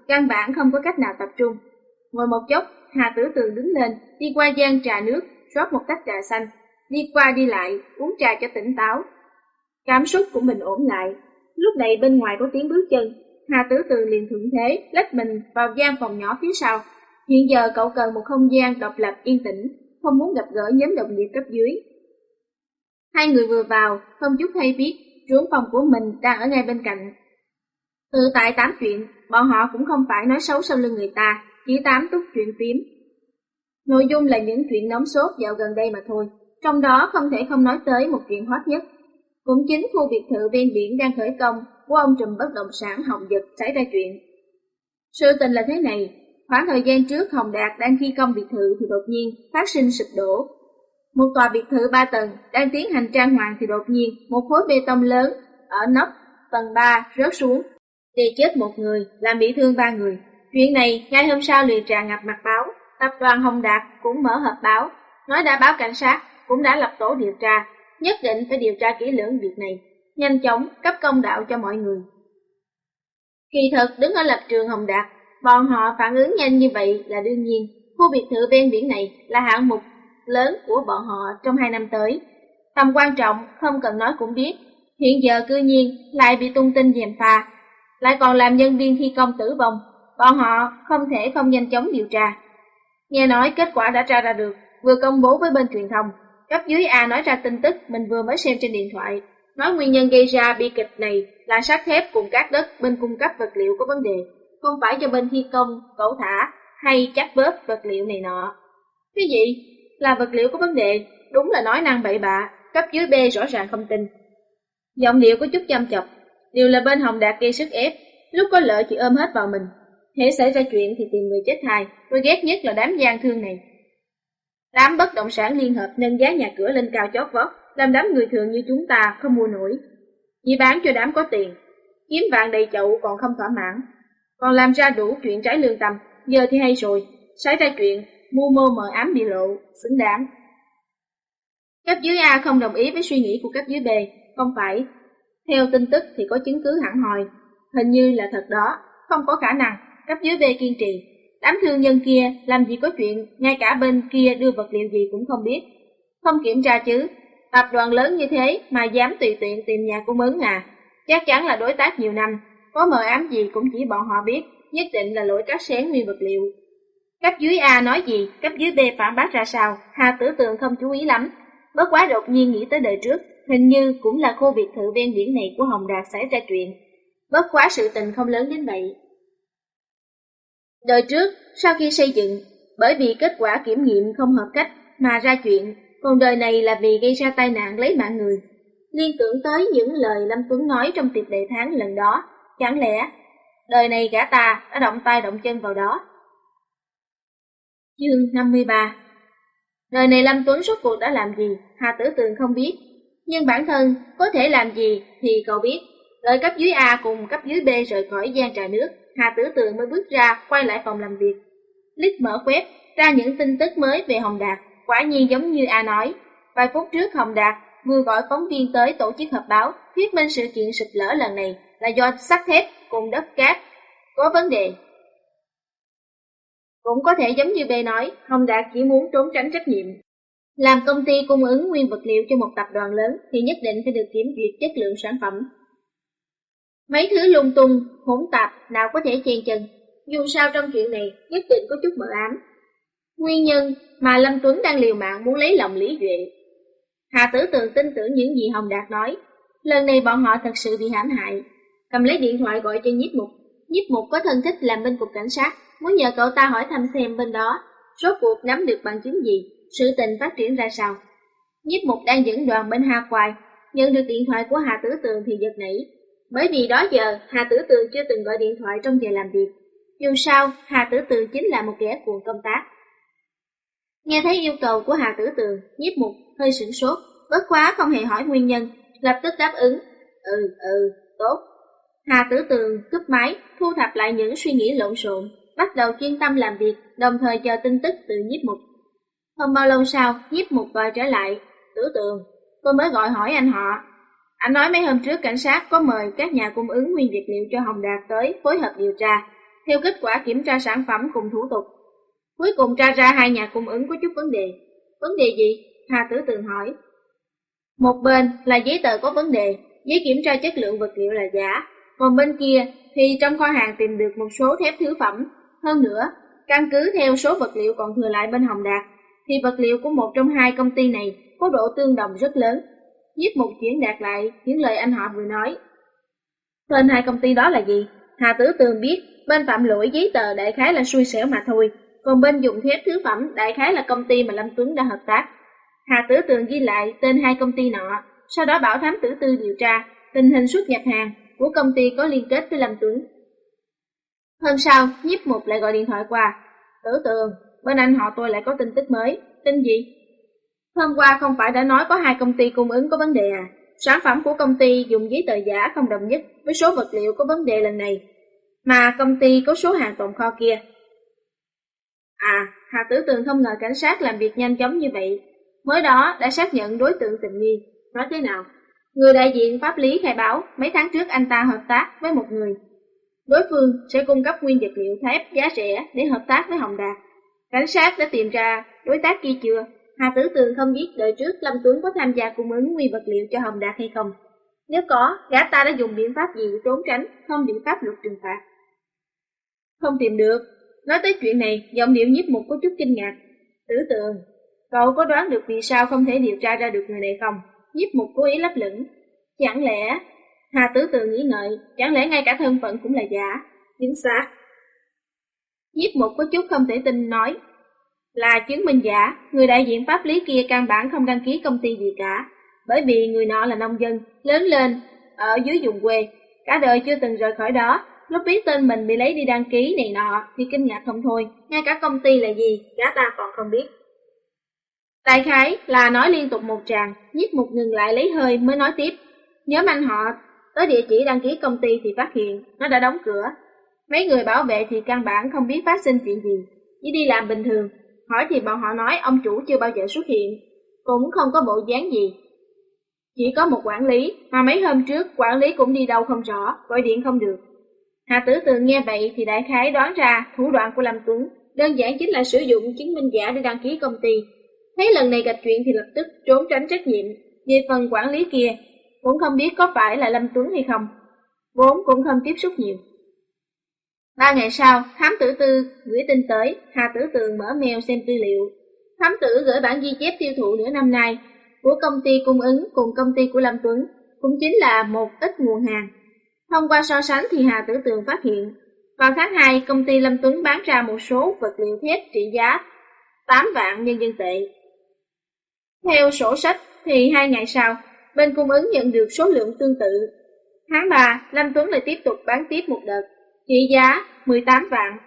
căn bản không có cách nào tập trung. Ngồi một chốc, Hà Tử Tường đứng lên, đi qua gian trà nước, rót một tách trà xanh, đi qua đi lại, uống trà cho tỉnh táo. Cảm xúc của mình ổn lại. Lúc này bên ngoài có tiếng bước chân, Hà Tử Tường liền thuận thế lách mình vào gian phòng nhỏ phía sau. Hiện giờ cậu cần một không gian độc lập yên tĩnh, không muốn gặp gỡ nhóm đồng nghiệp cấp dưới. Hai người vừa vào, không chút hay biết, trưởng phòng của mình đang ở ngay bên cạnh. Tự tại tám chuyện, bọn họ cũng không phải nói xấu sau lưng người ta, chỉ tám túc chuyện phím. Nội dung là những chuyện nóng sốt dạo gần đây mà thôi, trong đó không thể không nói tới một chuyện hot nhất. Cũng chính khu biệt thự ven biển đang khởi công của ông trùm bất động sản Hồng Dực xảy ra chuyện. Sự tình là thế này, khoảng thời gian trước Hồng Đạt đang thi công biệt thự thì đột nhiên phát sinh sụp đổ. Một tòa biệt thự 3 tầng đang tiến hành trang hoàng thì đột nhiên một khối bê tông lớn ở nóc tầng 3 rớt xuống, đè chết một người, làm bị thương 3 người. Chuyện này ngay hôm sau liền tràn ngập mặt báo, tập đoàn Hồng Đạt cũng mở họp báo, nói đã báo cảnh sát, cũng đã lập tổ điều tra, nhất định phải điều tra kỹ lưỡng việc này, nhanh chóng cấp công đạo cho mọi người. Kỳ thực đứng ở lập trường Hồng Đạt, bọn họ phản ứng nhanh như vậy là đương nhiên. Khu biệt thự ven biển này là hạng mục lớn của bọn họ trong 2 năm tới. Tầm quan trọng không cần nói cũng biết. Hiện giờ cư nhiên lại bị tung tin gièm pha, lại còn làm nhân viên thi công tử vong. Bọn họ không thể không nhanh chóng điều tra. Nghe nói kết quả đã tra ra được, vừa công bố với bên truyền thông. Cấp dưới A nói ra tin tức mình vừa mới xem trên điện thoại, nói nguyên nhân gây ra bi kịch này là sắt thép cùng cát đất bên cung cấp vật liệu có vấn đề, không phải cho bên thi công cẩu thả hay chắt bóp vật liệu này nọ. Cái gì? Là vật liệu có vấn đề? Đúng là nói năng bậy bạ, cấp dưới B rõ ràng không tin. Giọng điệu có chút chăm chọc, đều là bên Hồng Đạt gây sức ép, lúc có lợi thì ôm hết vào mình. Hễ xảy ra chuyện thì tìm người chết thai, tôi ghét nhất là đám gian thương này. Đám bất động sản liên hợp nâng giá nhà cửa lên cao chót vót, làm đám người thường như chúng ta không mua nổi. Chỉ bán cho đám có tiền, kiếm vàng đầy chậu còn không thỏa mãn, còn làm ra đủ chuyện trái lương tâm. Giờ thì hay rồi, xảy ra chuyện mưu mô mờ ám bị lộ, xứng đáng. Cấp dưới A không đồng ý với suy nghĩ của cấp dưới B, không phải. Theo tin tức thì có chứng cứ hẳn hoi, hình như là thật đó, không có khả năng. Cấp dưới B kiên trì, đám thương nhân kia làm gì có chuyện, ngay cả bên kia đưa vật liệu gì cũng không biết. Không kiểm tra chứ, tập đoàn lớn như thế mà dám tùy tiện tìm nhà cung ứng à, chắc chắn là đối tác nhiều năm, có mờ ám gì cũng chỉ bọn họ biết, nhất định là lỗi cắt xén nguyên vật liệu. Cấp dưới A nói gì, cấp dưới B phản bác ra sao, Hà Tử Tường không chú ý lắm, bất quá đột nhiên nghĩ tới đời trước, hình như cũng là khu biệt thự ven biển này của Hồng Đạt xảy ra chuyện, bất quá sự tình không lớn đến vậy. Đời trước, sau khi xây dựng, bởi vì kết quả kiểm nghiệm không hợp cách mà ra chuyện, còn đời này là vì gây ra tai nạn lấy mạng người. Liên tưởng tới những lời Lâm Tuấn nói trong tiệc đại thắng lần đó, chẳng lẽ đời này gã ta đã động tay động chân vào đó. Chương 53. Đời này Lâm Tuấn rốt cuộc đã làm gì, Hà Tử Tường không biết, nhưng bản thân có thể làm gì thì cậu biết. Đợi cấp dưới A cùng cấp dưới B rời khỏi gian trà nước, Hà Tử Tường mới bước ra quay lại phòng làm việc. Lít mở web ra những tin tức mới về Hồng Đạt, quả nhiên giống như A nói. Vài phút trước Hồng Đạt vừa gọi phóng viên tới tổ chức họp báo, thuyết minh sự kiện sụp lở lần này là do sắt thép cùng đất cát có vấn đề. Cũng có thể giống như B nói, Hồng Đạt chỉ muốn trốn tránh trách nhiệm. Làm công ty cung ứng nguyên vật liệu cho một tập đoàn lớn thì nhất định phải được kiểm duyệt chất lượng sản phẩm. Mấy thứ lung tung, hỗn tạp nào có thể chen chân, dù sao trong chuyện này nhất định có chút mờ ám. Nguyên nhân mà Lâm Tuấn đang liều mạng muốn lấy lòng Lý Duệ. Hà Tử Tường tin tưởng những gì Hồng Đạt nói, lần này bọn họ thật sự bị hãm hại. Cầm lấy điện thoại gọi cho Nhiếp Mục. Nhiếp Mục có thân thích làm bên cục cảnh sát, muốn nhờ cậu ta hỏi thăm xem bên đó rốt cuộc nắm được bằng chứng gì, sự tình phát triển ra sao. Nhiếp Mục đang dẫn đoàn bên Hà Quài, nhận được điện thoại của Hà Tử Tường thì giật nảy, bởi vì đó giờ Hà Tử Tường chưa từng gọi điện thoại trong giờ làm việc. Dù sao, Hà Tử Tường chính là một kẻ cuồng công tác. Nghe thấy yêu cầu của Hà Tử Tường, Nhiếp Mục hơi sửng sốt, bất quá không hề hỏi nguyên nhân, lập tức đáp ứng. Tốt. Hà Tử Tường cúp máy, thu thập lại những suy nghĩ lộn xộn, bắt đầu chuyên tâm làm việc, đồng thời chờ tin tức từ Nhiếp Mục. Không bao lâu sau, Nhiếp Mục gọi trở lại. Tử Tường, tôi mới gọi hỏi anh họ. Anh nói mấy hôm trước cảnh sát có mời các nhà cung ứng nguyên vật liệu cho Hồng Đạt tới phối hợp điều tra. theo kết quả kiểm tra sản phẩm cùng thủ tục. Cuối cùng tra ra hai nhà cung ứng có chút vấn đề. Vấn đề gì? Hà Tử Tường hỏi. Một bên là giấy tờ có vấn đề, giấy kiểm tra chất lượng vật liệu là giả, còn bên kia thì trong kho hàng tìm được một số thép thứ phẩm. Hơn nữa, căn cứ theo số vật liệu còn thừa lại bên Hồng Đạt, thì vật liệu của một trong hai công ty này có độ tương đồng rất lớn. Nhiếp Mục chuyển đạt lại những lời anh họ vừa nói. Tên hai công ty đó là gì? Hà Tử Tường biết bên phạm lỗi giấy tờ đại khái là xui xẻo mà thôi, còn bên dùng thép thứ phẩm đại khái là công ty mà Lâm Tuấn đã hợp tác. Hà Tử Tường ghi lại tên hai công ty nọ, sau đó bảo thám tử tư điều tra tình hình xuất nhập hàng của công ty có liên kết với Lâm Tuấn. Hôm sau, Nhiếp Mục lại gọi điện thoại qua. Tử Tường, bên anh họ tôi lại có tin tức mới. Tin gì? Hôm qua không phải đã nói có hai công ty cung ứng có vấn đề à? Sản phẩm của công ty dùng giấy tờ giả không đồng nhất với số vật liệu có vấn đề lần này, mà công ty có số hàng tồn kho kia. Hà Tử Tường không ngờ cảnh sát làm việc nhanh chóng như vậy, mới đó đã xác nhận đối tượng tình nghi. Nói thế nào? Người đại diện pháp lý khai báo mấy tháng trước anh ta hợp tác với một người. Đối phương sẽ cung cấp nguyên vật liệu thép giá rẻ để hợp tác với Hồng Đạt. Cảnh sát đã tìm ra đối tác kia chưa? Hà Tử Tường không biết đời trước Lâm Tuấn có tham gia cung ứng nguyên vật liệu cho Hồng Đạt hay không. Nếu có, gã ta đã dùng biện pháp gì trốn tránh, không biện pháp luật trừng phạt. Không tìm được. Nói tới chuyện này, giọng điệu Nhiếp Mục có chút kinh ngạc. Tử Tường, cậu có đoán được vì sao không thể điều tra ra được người này không? Nhiếp Mục cố ý lấp lửng. Chẳng lẽ... Hà Tử Tường nghĩ ngợi, chẳng lẽ ngay cả thân phận cũng là giả? Chính xác. Nhiếp Mục có chút không thể tin nói. Là chứng minh giả, người đại diện pháp lý kia căn bản không đăng ký công ty gì cả. Bởi vì người nọ là nông dân, lớn lên, ở dưới vùng quê, cả đời chưa từng rời khỏi đó. Lúc biết tên mình bị lấy đi đăng ký này nọ thì kinh ngạc không thôi, ngay cả công ty là gì, gã ta còn không biết. Đại khái là nói liên tục một tràng, Nhiếp Mục ngừng lại lấy hơi mới nói tiếp. Nhóm anh họ tới địa chỉ đăng ký công ty thì phát hiện nó đã đóng cửa. Mấy người bảo vệ thì căn bản không biết phát sinh chuyện gì, chỉ đi làm bình thường. Hỏi thì bọn họ nói ông chủ chưa bao giờ xuất hiện, cũng không có bộ dáng gì. Chỉ có một quản lý, mà mấy hôm trước quản lý cũng đi đâu không rõ, gọi điện không được. Hà Tử Tường nghe vậy thì đại khái đoán ra thủ đoạn của Lâm Tuấn, đơn giản chính là sử dụng chứng minh giả để đăng ký công ty. Thấy lần này gặp chuyện thì lập tức trốn tránh trách nhiệm. Về phần quản lý kia, cũng không biết có phải là Lâm Tuấn hay không, vốn cũng không tiếp xúc nhiều. 3 ngày sau, thám tử Tư gửi tin tới, Hà Tử Tường mở mail xem tư liệu. Thám tử gửi bản ghi chép tiêu thụ nửa năm nay của công ty cung ứng cùng công ty của Lâm Tuấn, cũng chính là một ít nguồn hàng. Thông qua so sánh thì Hà Tử Tường phát hiện, vào tháng 2, công ty Lâm Tuấn bán ra một số vật liệu thép trị giá 8 vạn nhân dân tệ. Theo sổ sách thì 2 ngày sau, bên cung ứng nhận được số lượng tương tự. Tháng 3, Lâm Tuấn lại tiếp tục bán tiếp một đợt, trị giá 18 vạn.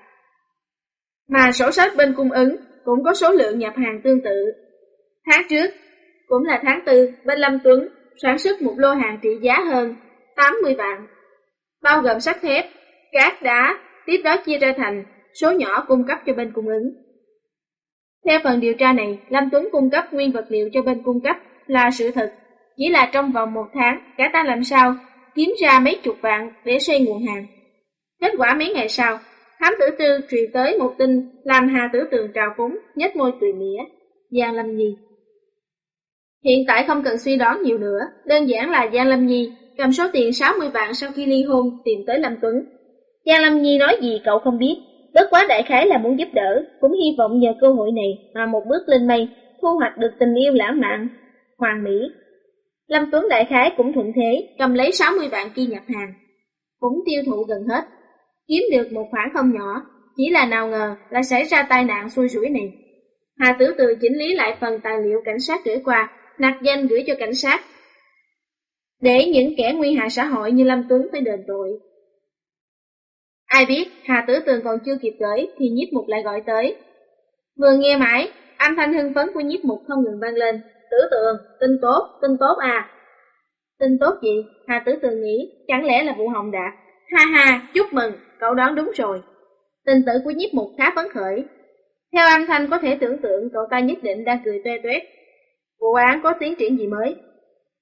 Mà sổ sách bên cung ứng cũng có số lượng nhập hàng tương tự. Tháng trước, cũng là tháng 4, bên Lâm Tuấn sản xuất một lô hàng trị giá hơn 80 vạn, bao gồm sắt thép, cát đá, tiếp đó chia ra thành số nhỏ cung cấp cho bên cung ứng. Theo phần điều tra này, Lâm Tuấn cung cấp nguyên vật liệu cho bên cung cấp là sự thật, chỉ là trong vòng 1 tháng, cả ta làm sao kiếm ra mấy chục vạn để xoay nguồn hàng. Kết quả mấy ngày sau, thám tử Tư truyền tới một tin làm Hà Tử Tường trào phúng, nhếch môi cười mỉa. Giang Lâm Nhi. Hiện tại không cần suy đoán nhiều nữa, đơn giản là Giang Lâm Nhi cầm số tiền 60 vạn sau khi ly hôn tìm tới Lâm Tuấn. Giang Lâm Nhi nói gì cậu không biết, bất quá đại khái là muốn giúp đỡ, cũng hy vọng nhờ cơ hội này mà một bước lên mây, thu hoạch được tình yêu lãng mạn, hoàn mỹ. Lâm Tuấn đại khái cũng thuận thế, cầm lấy 60 vạn kia nhập hàng, cũng tiêu thụ gần hết, kiếm được một khoản không nhỏ, chỉ là nào ngờ lại xảy ra tai nạn xui rủi này. Hà Tử Từ chỉnh lý lại phần tài liệu cảnh sát gửi qua, nặc danh gửi cho cảnh sát, để những kẻ nguy hại xã hội như Lâm Tuấn phải đền tội. Ai biết Hà Tử Tường còn chưa kịp gửi thì Nhiếp Mục lại gọi tới. Vừa nghe mãi, âm thanh hưng phấn của Nhiếp Mục không ngừng vang lên. Tử Tường, tin tốt à. Tin tốt gì? Hà Tử Tường nghĩ, chẳng lẽ là vụ Hồng Đạt? Ha ha, chúc mừng, cậu đoán đúng rồi. Tình tử của Nhiếp Mục khá phấn khởi. Theo âm thanh có thể tưởng tượng cậu ta nhất định đang cười toe toét. Vụ án có tiến triển gì mới?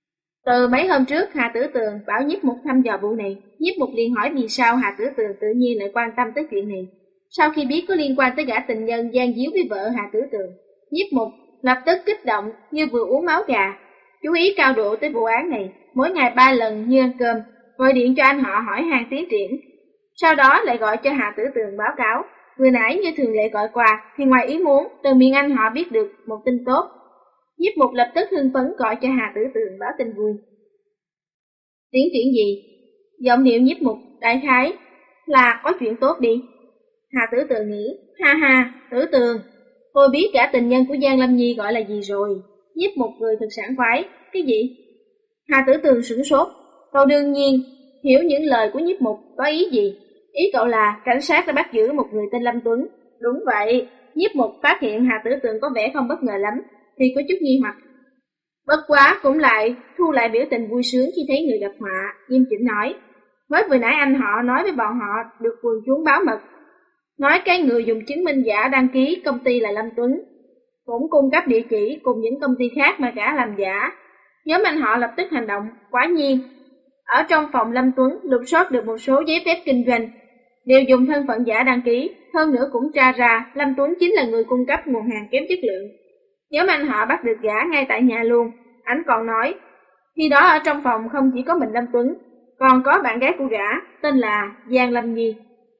Từ mấy hôm trước, Hà Tử Tường bảo Nhiếp Mục thăm dò vụ này. Nhiếp Mục liền hỏi vì sao Hà Tử Tường tự nhiên lại quan tâm tới chuyện này. Sau khi biết có liên quan tới gã tình nhân gian díu với vợ Hà Tử Tường, Nhiếp Mục lập tức kích động như vừa uống máu gà, chú ý cao độ tới vụ án này, mỗi ngày 3 lần như ăn cơm, gọi điện cho anh họ hỏi han tiến triển. Sau đó lại gọi cho Hà Tử Tường báo cáo. Vừa nãy như thường lệ gọi qua, thì ngoài ý muốn, từ miệng anh họ biết được một tin tốt. Nhiếp Mục lập tức hưng phấn gọi cho Hà Tử Tường báo tin vui. Tiến triển gì? Giọng điệu Nhiếp Mục đại khái là có chuyện tốt đi. Hà Tử Tường nghĩ, ha ha, Tử Tường, tôi biết cả tình nhân của Giang Lâm Nhi gọi là gì rồi. Nhiếp Mục cười thật sảng khoái. Cái gì? Hà Tử Tường sửng sốt. Cậu đương nhiên hiểu những lời của Nhiếp Mục có ý gì. Ý cậu là cảnh sát đã bắt giữ một người tên Lâm Tuấn. Đúng vậy. Nhiếp Mục phát hiện Hà Tử Tường có vẻ không bất ngờ lắm, thì có chút nghi hoặc. Bất quá cũng lại thu lại biểu tình vui sướng khi thấy người gặp họa, nghiêm chỉnh nói. Mới vừa nãy anh họ nói với bọn họ được quần chúng báo mật, nói cái người dùng chứng minh giả đăng ký công ty là Lâm Tuấn, cũng cung cấp địa chỉ cùng những công ty khác mà gã làm giả. Nhóm anh họ lập tức hành động, quả nhiên ở trong phòng Lâm Tuấn lục soát được một số giấy phép kinh doanh, đều dùng thân phận giả đăng ký, hơn nữa cũng tra ra Lâm Tuấn chính là người cung cấp nguồn hàng kém chất lượng. Nhóm anh họ bắt được gã ngay tại nhà luôn. Anh còn nói, khi đó ở trong phòng không chỉ có mình Lâm Tuấn, còn có bạn gái của gã, tên là Giang Lâm Nhi.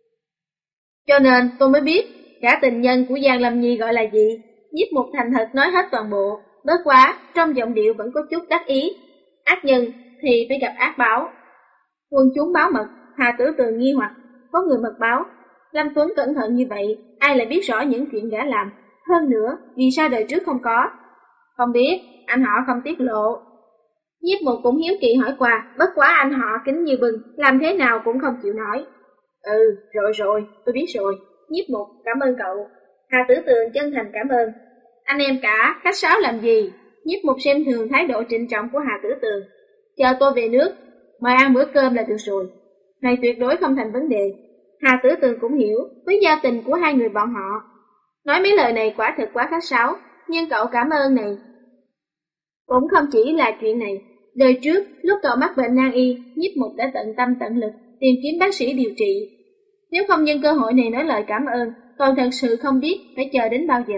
Cho nên tôi mới biết gã tình nhân của Giang Lâm Nhi gọi là gì. Nhiếp Mục thành thật nói hết toàn bộ, bớt quá, trong giọng điệu vẫn có chút đắc ý. Ác nhân thì phải gặp ác báo. Quân chúng báo mật, Hà Tử Tường nghi hoặc, có người mật báo. Lâm Tuấn cẩn thận như vậy, ai lại biết rõ những chuyện gã làm? Hơn nữa, vì sao đời trước không có? Không biết, anh họ không tiết lộ. Nhiếp Mục cũng hiếu kỳ hỏi qua, bất quá anh họ kính như bừng, làm thế nào cũng không chịu nói. Rồi, tôi biết rồi. Nhiếp Mục, cảm ơn cậu. Hà Tử Tường chân thành cảm ơn. Anh em cả, khách sáo làm gì? Nhiếp Mục xem thường thái độ trịnh trọng của Hà Tử Tường. Chờ tôi về nước, mời ăn bữa cơm là được rồi. Này tuyệt đối không thành vấn đề. Hà Tử Tường cũng hiểu với giao tình của hai người bọn họ. Nói mấy lời này quả thực quá khách sáo, nhưng cậu cảm ơn này cũng không chỉ là chuyện này. Đời trước, lúc cậu mắc bệnh nan y, Nhiếp Mục đã tận tâm tận lực tìm kiếm bác sĩ điều trị. Nếu không nhân cơ hội này nói lời cảm ơn, cậu thật sự không biết phải chờ đến bao giờ.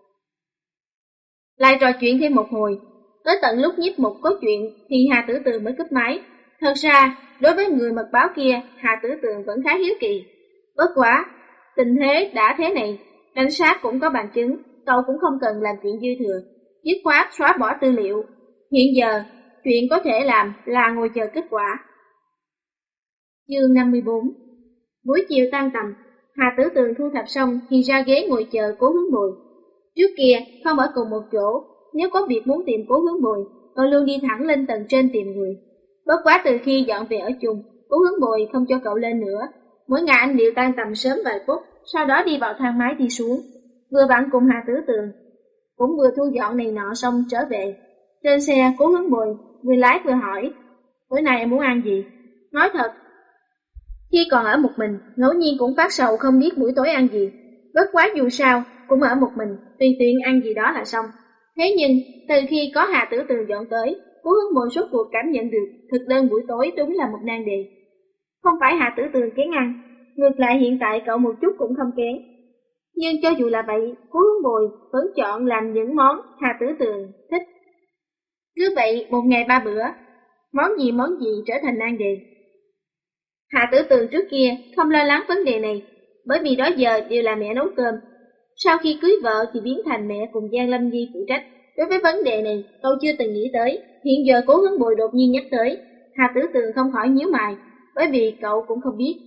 Lại trò chuyện thêm một hồi, tới tận lúc Nhiếp Mục có chuyện thì Hà Tử Tường mới cúp máy. Thật ra, đối với người mật báo kia, Hà Tử Tường vẫn khá hiếu kỳ. Bất quá, tình thế đã thế này, cảnh sát cũng có bằng chứng, cậu cũng không cần làm chuyện dư thừa, dứt khoát xóa bỏ tư liệu. Hiện giờ, chuyện có thể làm là ngồi chờ kết quả. Chương 54. Buổi chiều tan tầm, Hà Tử Tường thu thập xong thì ra ghế ngồi chờ Cố Hướng Bồi. Trước kia không ở cùng một chỗ, nếu có việc muốn tìm Cố Hướng Bồi, cậu luôn đi thẳng lên tầng trên tìm người. Bất quá từ khi dọn về ở chung, Cố Hướng Bồi không cho cậu lên nữa. Mỗi ngày anh đều tan tầm sớm vài phút, sau đó đi vào thang máy đi xuống. Vừa vặn cùng Hà Tử Tường cũng vừa thu dọn này nọ xong trở về. Trên xe, Cố Hướng Bồi vừa lái vừa hỏi, bữa nay em muốn ăn gì? Nói thật, khi còn ở một mình, ngẫu nhiên cũng phát sầu không biết buổi tối ăn gì. Bất quá dù sao, cũng ở một mình, tùy tiện ăn gì đó là xong. Thế nhưng, từ khi có Hà Tử Tường dọn tới, Cố Hướng Bồi suốt cuộc cảm nhận được thực đơn buổi tối đúng là một nan đề. Không phải Hà Tử Tường kén ăn, ngược lại hiện tại cậu một chút cũng không kén. Nhưng cho dù là vậy, Cố Hướng Bồi vẫn chọn làm những món Hà Tử Tường thích. Cứ vậy, một ngày 3 bữa, món gì trở thành nan đề. Hà Tử Tường trước kia không lo lắng vấn đề này, bởi vì đó giờ đều là mẹ nấu cơm. Sau khi cưới vợ thì biến thành mẹ cùng Giang Lâm Nhi phụ trách. Đối với vấn đề này, cậu chưa từng nghĩ tới. Hiện giờ Cố Hướng Bồi đột nhiên nhắc tới, Hà Tử Tường không khỏi nhíu mày, bởi vì cậu cũng không biết.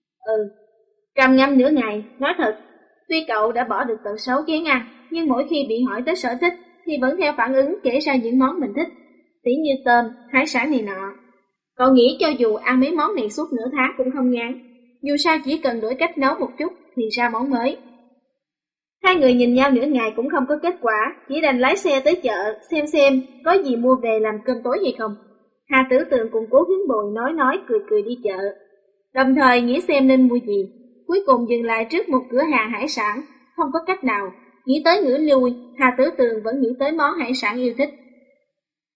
Trầm ngâm nửa ngày, nói thật, tuy cậu đã bỏ được tật xấu kén ăn, nhưng mỗi khi bị hỏi tới sở thích thì vẫn theo phản ứng kể ra những món mình thích, tỉ như tôm, hải sản này nọ. Cậu nghĩ cho dù ăn mấy món này suốt nửa tháng cũng không ngán, dù sao chỉ cần đổi cách nấu một chút thì ra món mới. Hai người nhìn nhau nửa ngày cũng không có kết quả, chỉ đành lái xe tới chợ xem có gì mua về làm cơm tối hay không. Hà Tử Tường cùng Cố Hướng Bồi nói cười đi chợ, đồng thời nghĩ xem nên mua gì. Cuối cùng dừng lại trước một cửa hàng hải sản, không có cách nào, nghĩ tới ngửa lui, Hà Tử Tường vẫn nghĩ tới món hải sản yêu thích.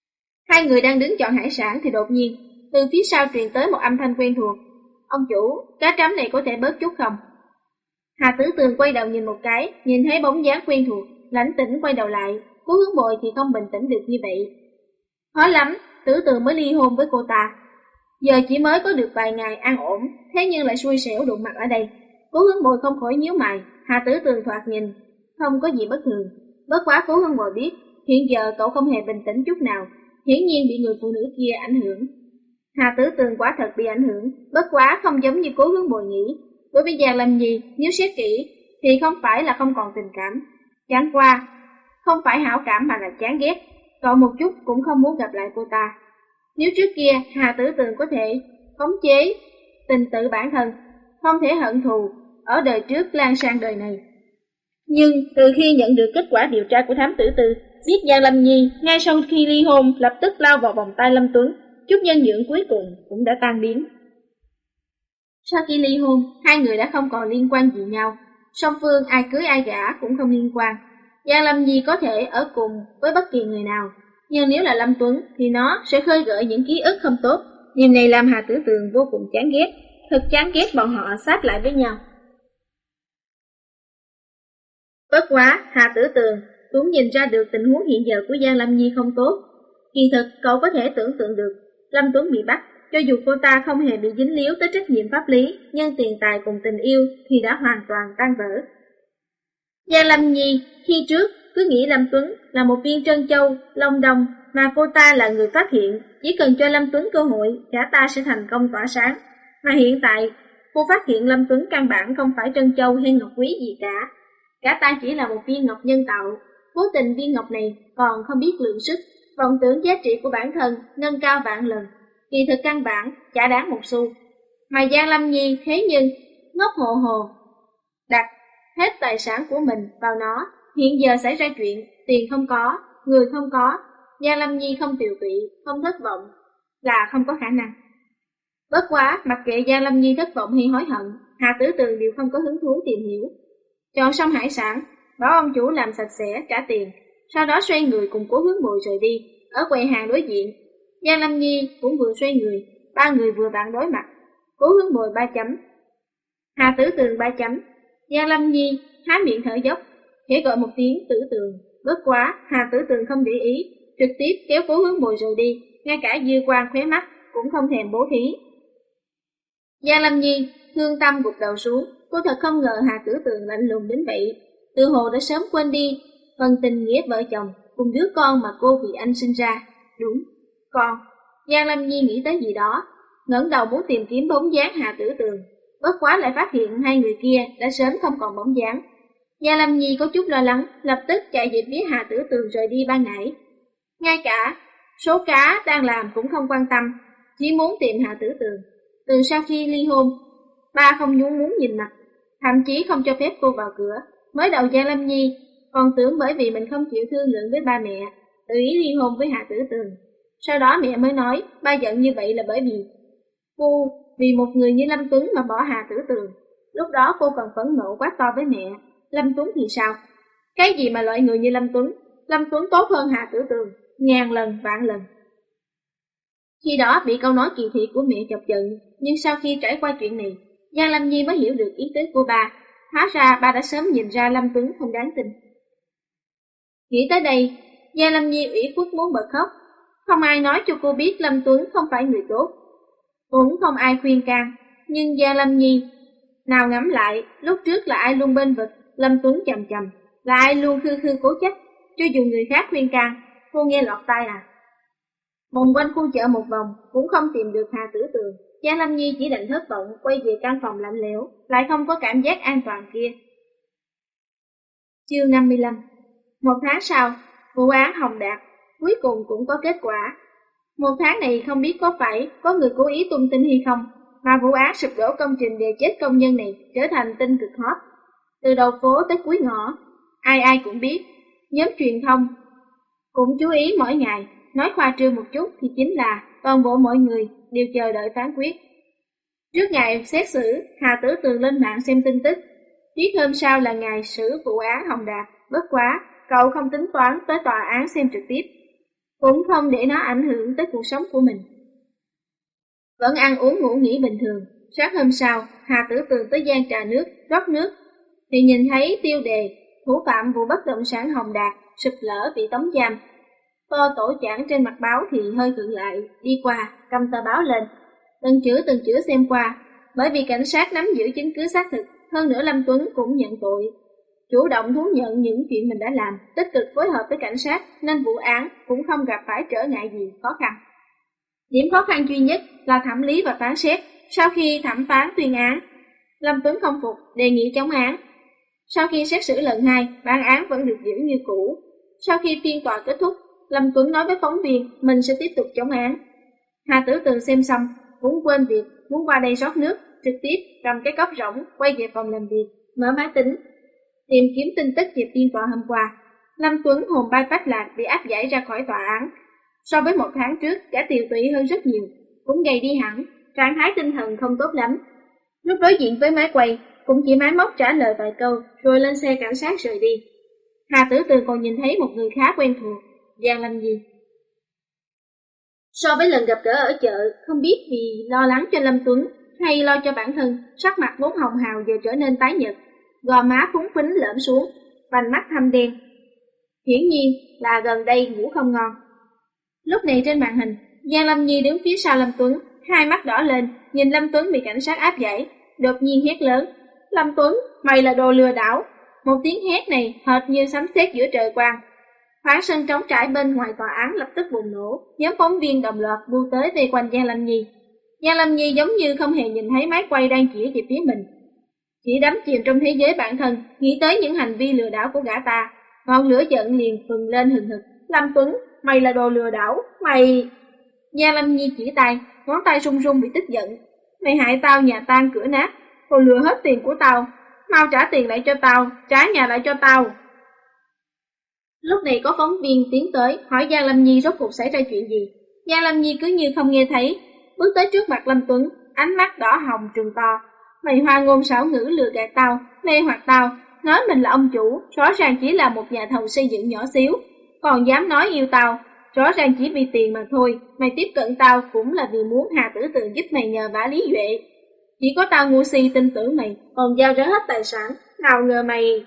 Hai người đang đứng chọn hải sản thì đột nhiên, từ phía sau truyền tới một âm thanh quen thuộc. Ông chủ, cá trắm này có thể bớt chút không? Hà Tử Tường quay đầu nhìn một cái, nhìn thấy bóng dáng quen thuộc, lãnh tĩnh quay đầu lại, Cố Hướng Bồi thì không bình tĩnh được như vậy. Khó lắm, Tử Tường mới ly hôn với cô ta. Giờ chỉ mới có được vài ngày an ổn, thế nhưng lại xui xẻo đụng mặt ở đây. Cố Hướng Bồi không khỏi nhíu mày, Hà Tử Tường thoạt nhìn, không có gì bất thường. Bất quá Cố Hướng Bồi biết, hiện giờ cậu không hề bình tĩnh chút nào, hiển nhiên bị người phụ nữ kia ảnh hưởng. Hà Tử Tường quả thật bị ảnh hưởng, bất quá không giống như Cố Hướng Bồi nghĩ. Đối với Giang Lâm Nhi, nếu xét kỹ, thì không phải là không còn tình cảm. Chẳng qua, không phải hảo cảm mà là chán ghét. Cậu một chút cũng không muốn gặp lại cô ta. Nếu trước kia Hà Tử Tường có thể khống chế tình tự bản thân, không thể hận thù ở đời trước lan sang đời này. Nhưng từ khi nhận được kết quả điều tra của thám tử Tư, biết Giang Lâm Nhi ngay sau khi ly hôn lập tức lao vào vòng tay Lâm Tuấn, chút nhân dưỡng cuối cùng cũng đã tan biến. Sau khi ly hôn, hai người đã không còn liên quan gì nhau, song phương ai cưới ai gả cũng không liên quan. Giang Lâm Nhi có thể ở cùng với bất kỳ người nào, nhưng nếu là Lâm Tuấn thì nó sẽ khơi gợi những ký ức không tốt. Điều này làm Hà Tử Tường vô cùng chán ghét, thật chán ghét bọn họ sát lại với nhau. Bất quá, Hà Tử Tường cũng nhìn ra được tình huống hiện giờ của Giang Lâm Nhi không tốt. Kỳ thực, cậu có thể tưởng tượng được, Lâm Tuấn bị bắt, cho dù cô ta không hề bị dính líu tới trách nhiệm pháp lý, nhưng tiền tài cùng tình yêu thì đã hoàn toàn tan vỡ. Giang Lâm Nhi khi trước cứ nghĩ Lâm Tuấn là một viên trân châu, long đồng, mà cô ta là người phát hiện, chỉ cần cho Lâm Tuấn cơ hội, gã ta sẽ thành công tỏa sáng. Mà hiện tại, cô phát hiện Lâm Tuấn căn bản không phải trân châu hay ngọc quý gì cả. Gã ta chỉ là một viên ngọc nhân tạo, cố tình viên ngọc này còn không biết lượng sức, vọng tưởng giá trị của bản thân nâng cao vạn lần, kỳ thực căn bản chả đáng một xu. Mà Giang Lâm Nhi thế nhưng ngốc hồ hồ, đặt hết tài sản của mình vào nó. Hiện giờ xảy ra chuyện, tiền không có, người không có, Giang Lâm Nhi không tiều tụy, không thất vọng là không có khả năng. Bất quá, mặc kệ Giang Lâm Nhi thất vọng hay hối hận, Hà Tử Tường đều không có hứng thú tìm hiểu. Chọn xong hải sản, bảo ông chủ làm sạch sẽ, trả tiền, sau đó xoay người cùng Cố Hướng Bồi rời đi. Ở quầy hàng đối diện, Giang Lâm Nhi cũng vừa xoay người, ba người vừa vặn đối mặt. Cố Hướng Bồi 3 chấm, Hà Tử Tường 3 chấm. Giang Lâm Nhi há miệng thở dốc, khẽ gọi một tiếng Tử Tường. Bất quá, Hà Tử Tường không để ý, trực tiếp kéo Cố Hướng Bồi rời đi, ngay cả dư quang khóe mắt cũng không thèm bố thí. Giang Lâm Nhi thương tâm gục đầu xuống, cô thật không ngờ Hà Tử Tường lạnh lùng đến vậy, tự hồ đã sớm quên đi phần tình nghĩa vợ chồng cùng đứa con mà cô vì anh sinh ra. Đúng, con. Giang Lâm Nhi nghĩ tới gì đó, ngẩng đầu muốn tìm kiếm bóng dáng Hà Tử Tường, bất quá lại phát hiện hai người kia đã sớm không còn bóng dáng. Giang Lâm Nhi có chút lo lắng, lập tức chạy về phía Hà Tử Tường rời đi ban nãy. Ngay cả số cá đang làm cũng không quan tâm, chỉ muốn tìm Hà Tử Tường. Từ sau khi ly hôn, ba không muốn nhìn mặt, thậm chí không cho phép cô vào cửa. Mới đầu Giang Lâm Nhi còn tưởng bởi vì mình không chịu thương lượng với ba mẹ, tự ý ly hôn với Hà Tử Tường. Sau đó mẹ mới nói ba giận như vậy là bởi vì cô vì một người như Lâm Tuấn mà bỏ Hà Tử Tường. Lúc đó cô còn phẫn nộ quá to với mẹ. Lâm Tuấn thì sao? Cái gì mà loại người như Lâm Tuấn? Lâm Tuấn tốt hơn Hà Tử Tường ngàn lần vạn lần. Khi đó bị câu nói kỳ thị của mẹ chọc giận, nhưng sau khi trải qua chuyện này, Giang Lâm Nhi mới hiểu được ý tứ của ba. Hóa ra ba đã sớm nhìn ra Lâm Tuấn không đáng tin. Nghĩ tới đây, Giang Lâm Nhi ủy khuất muốn bật khóc. Không ai nói cho cô biết Lâm Tuấn không phải người tốt, cũng không ai khuyên can. Nhưng Giang Lâm Nhi nào ngẫm lại, lúc trước là ai luôn bên vực Lâm Tuấn chầm chầm, là ai luôn khư khư cố chấp, cho dù người khác khuyên can, cô nghe lọt tai à. Vòng quanh khu chợ một vòng cũng không tìm được Hà Tử Tường. Giang Lâm Nhi chỉ định thất vọng quay về căn phòng lạnh lẽo, lại không có cảm giác an toàn kia. Chương 55. Một tháng sau, vụ án Hồng Đạt cuối cùng cũng có kết quả. Một tháng này không biết có phải có người cố ý tung tin hay không, mà vụ án sụp đổ công trình đè chết công nhân này trở thành tin cực hot. Từ đầu phố tới cuối ngõ, ai ai cũng biết. Nhóm truyền thông cũng chú ý mỗi ngày, nói khoa trương một chút thì chính là toàn bộ mọi người đều chờ đợi phán quyết. Trước ngày xét xử, Hà Tử Tường lên mạng xem tin tức. Biết hôm sau là ngày xử vụ án Hồng Đạt, bất quá cậu không tính toán tới tòa án xem trực tiếp. cũng không để nó ảnh hưởng tới cuộc sống của mình. Vẫn ăn uống ngủ nghỉ bình thường. Sáng hôm sau, Hà Tử Tường tới gian trà nước, rót nước, thì nhìn thấy Tiêu Đề, thủ phạm vụ bất động sản Hồng Đạt, sụp lở bị tống giam. Tô Tổ Chảng trên mặt báo thì hơi khựng lại, đi qua, cầm tờ báo lên, từng chữ xem qua, bởi vì cảnh sát nắm giữ chứng cứ xác thực, hơn nữa Lâm Tuấn cũng nhận tội, chủ động thú nhận những chuyện mình đã làm, tích cực phối hợp với cảnh sát, nên vụ án cũng không gặp phải trở ngại gì khó khăn. Điểm khó khăn duy nhất là thẩm lý và phán xét. Sau khi thẩm phán tuyên án, Lâm Tuấn không phục, đề nghị chống án. Sau khi xét xử lần 2, bản án vẫn được giữ như cũ. Sau khi phiên tòa kết thúc, Lâm Tuấn nói với phóng viên mình sẽ tiếp tục chống án. Hà Tử Tường xem xong, cũng quên việc muốn qua đây rót nước, trực tiếp cầm cái cốc rỗng quay về phòng làm việc, mở máy tính, tìm kiếm tin tức về phiên tòa hôm qua. Lâm Tuấn hồn bay phách lạc bị áp giải ra khỏi tòa án. So với 1 tháng trước, đã tiều tụy hơn rất nhiều, cũng gầy đi hẳn, trạng thái tinh thần không tốt lắm. Lúc đối diện với máy quay, cũng chỉ máy móc trả lời vài câu, rồi lên xe cảnh sát rời đi. Hà Tử Tường còn nhìn thấy một người khá quen thuộc, Giang Lâm Nhi. So với lần gặp gỡ ở chợ, không biết vì lo lắng cho Lâm Tuấn hay lo cho bản thân, sắc mặt vốn hồng hào giờ trở nên tái nhợt, gò má phúng phính lõm xuống, vành mắt thâm đen. Hiển nhiên là gần đây ngủ không ngon. Lúc này trên màn hình, Giang Lâm Nhi đứng phía sau Lâm Tuấn, hai mắt đỏ lên, nhìn Lâm Tuấn bị cảnh sát áp giải, đột nhiên hét lớn: "Lâm Tuấn, mày là đồ lừa đảo!" Một tiếng hét này hệt như sấm sét giữa trời quang. Khoảng sân trống trải bên ngoài tòa án lập tức bùng nổ, nhóm phóng viên đồng loạt bu tới vây quanh Giang Lâm Nhi. Giang Lâm Nhi giống như không hề nhìn thấy máy quay đang chỉ về phía mình, chỉ đắm chìm trong thế giới bản thân, nghĩ tới những hành vi lừa đảo của gã ta, ngọn lửa giận liền phừng lên hừng hực. "Lâm Tuấn, mày là đồ lừa đảo, mày..." Giang Lâm Nhi chỉ tay, ngón tay run run vì tức giận. "Mày hại tao nhà tan cửa nát, còn lừa hết tiền của tao, mau trả tiền lại cho tao, trả nhà lại cho tao." Lúc này có phóng viên tiến tới hỏi Giang Lâm Nhi rốt cuộc xảy ra chuyện gì. Giang Lâm Nhi cứ như không nghe thấy, bước tới trước mặt Lâm Tuấn, ánh mắt đỏ hồng trừng to. "Mày hoa ngôn xảo ngữ lừa gạt tao, mê hoặc tao, nói mình là ông chủ, rõ ràng chỉ là một nhà thầu xây dựng nhỏ xíu, còn dám nói yêu tao, rõ ràng chỉ vì tiền mà thôi. Mày tiếp cận tao cũng là vì muốn Hà Tử Tường giúp mày nhờ vả Lý Duệ. Chỉ có tao ngu si tin tưởng mày, còn giao ra hết tài sản, nào ngờ mày..."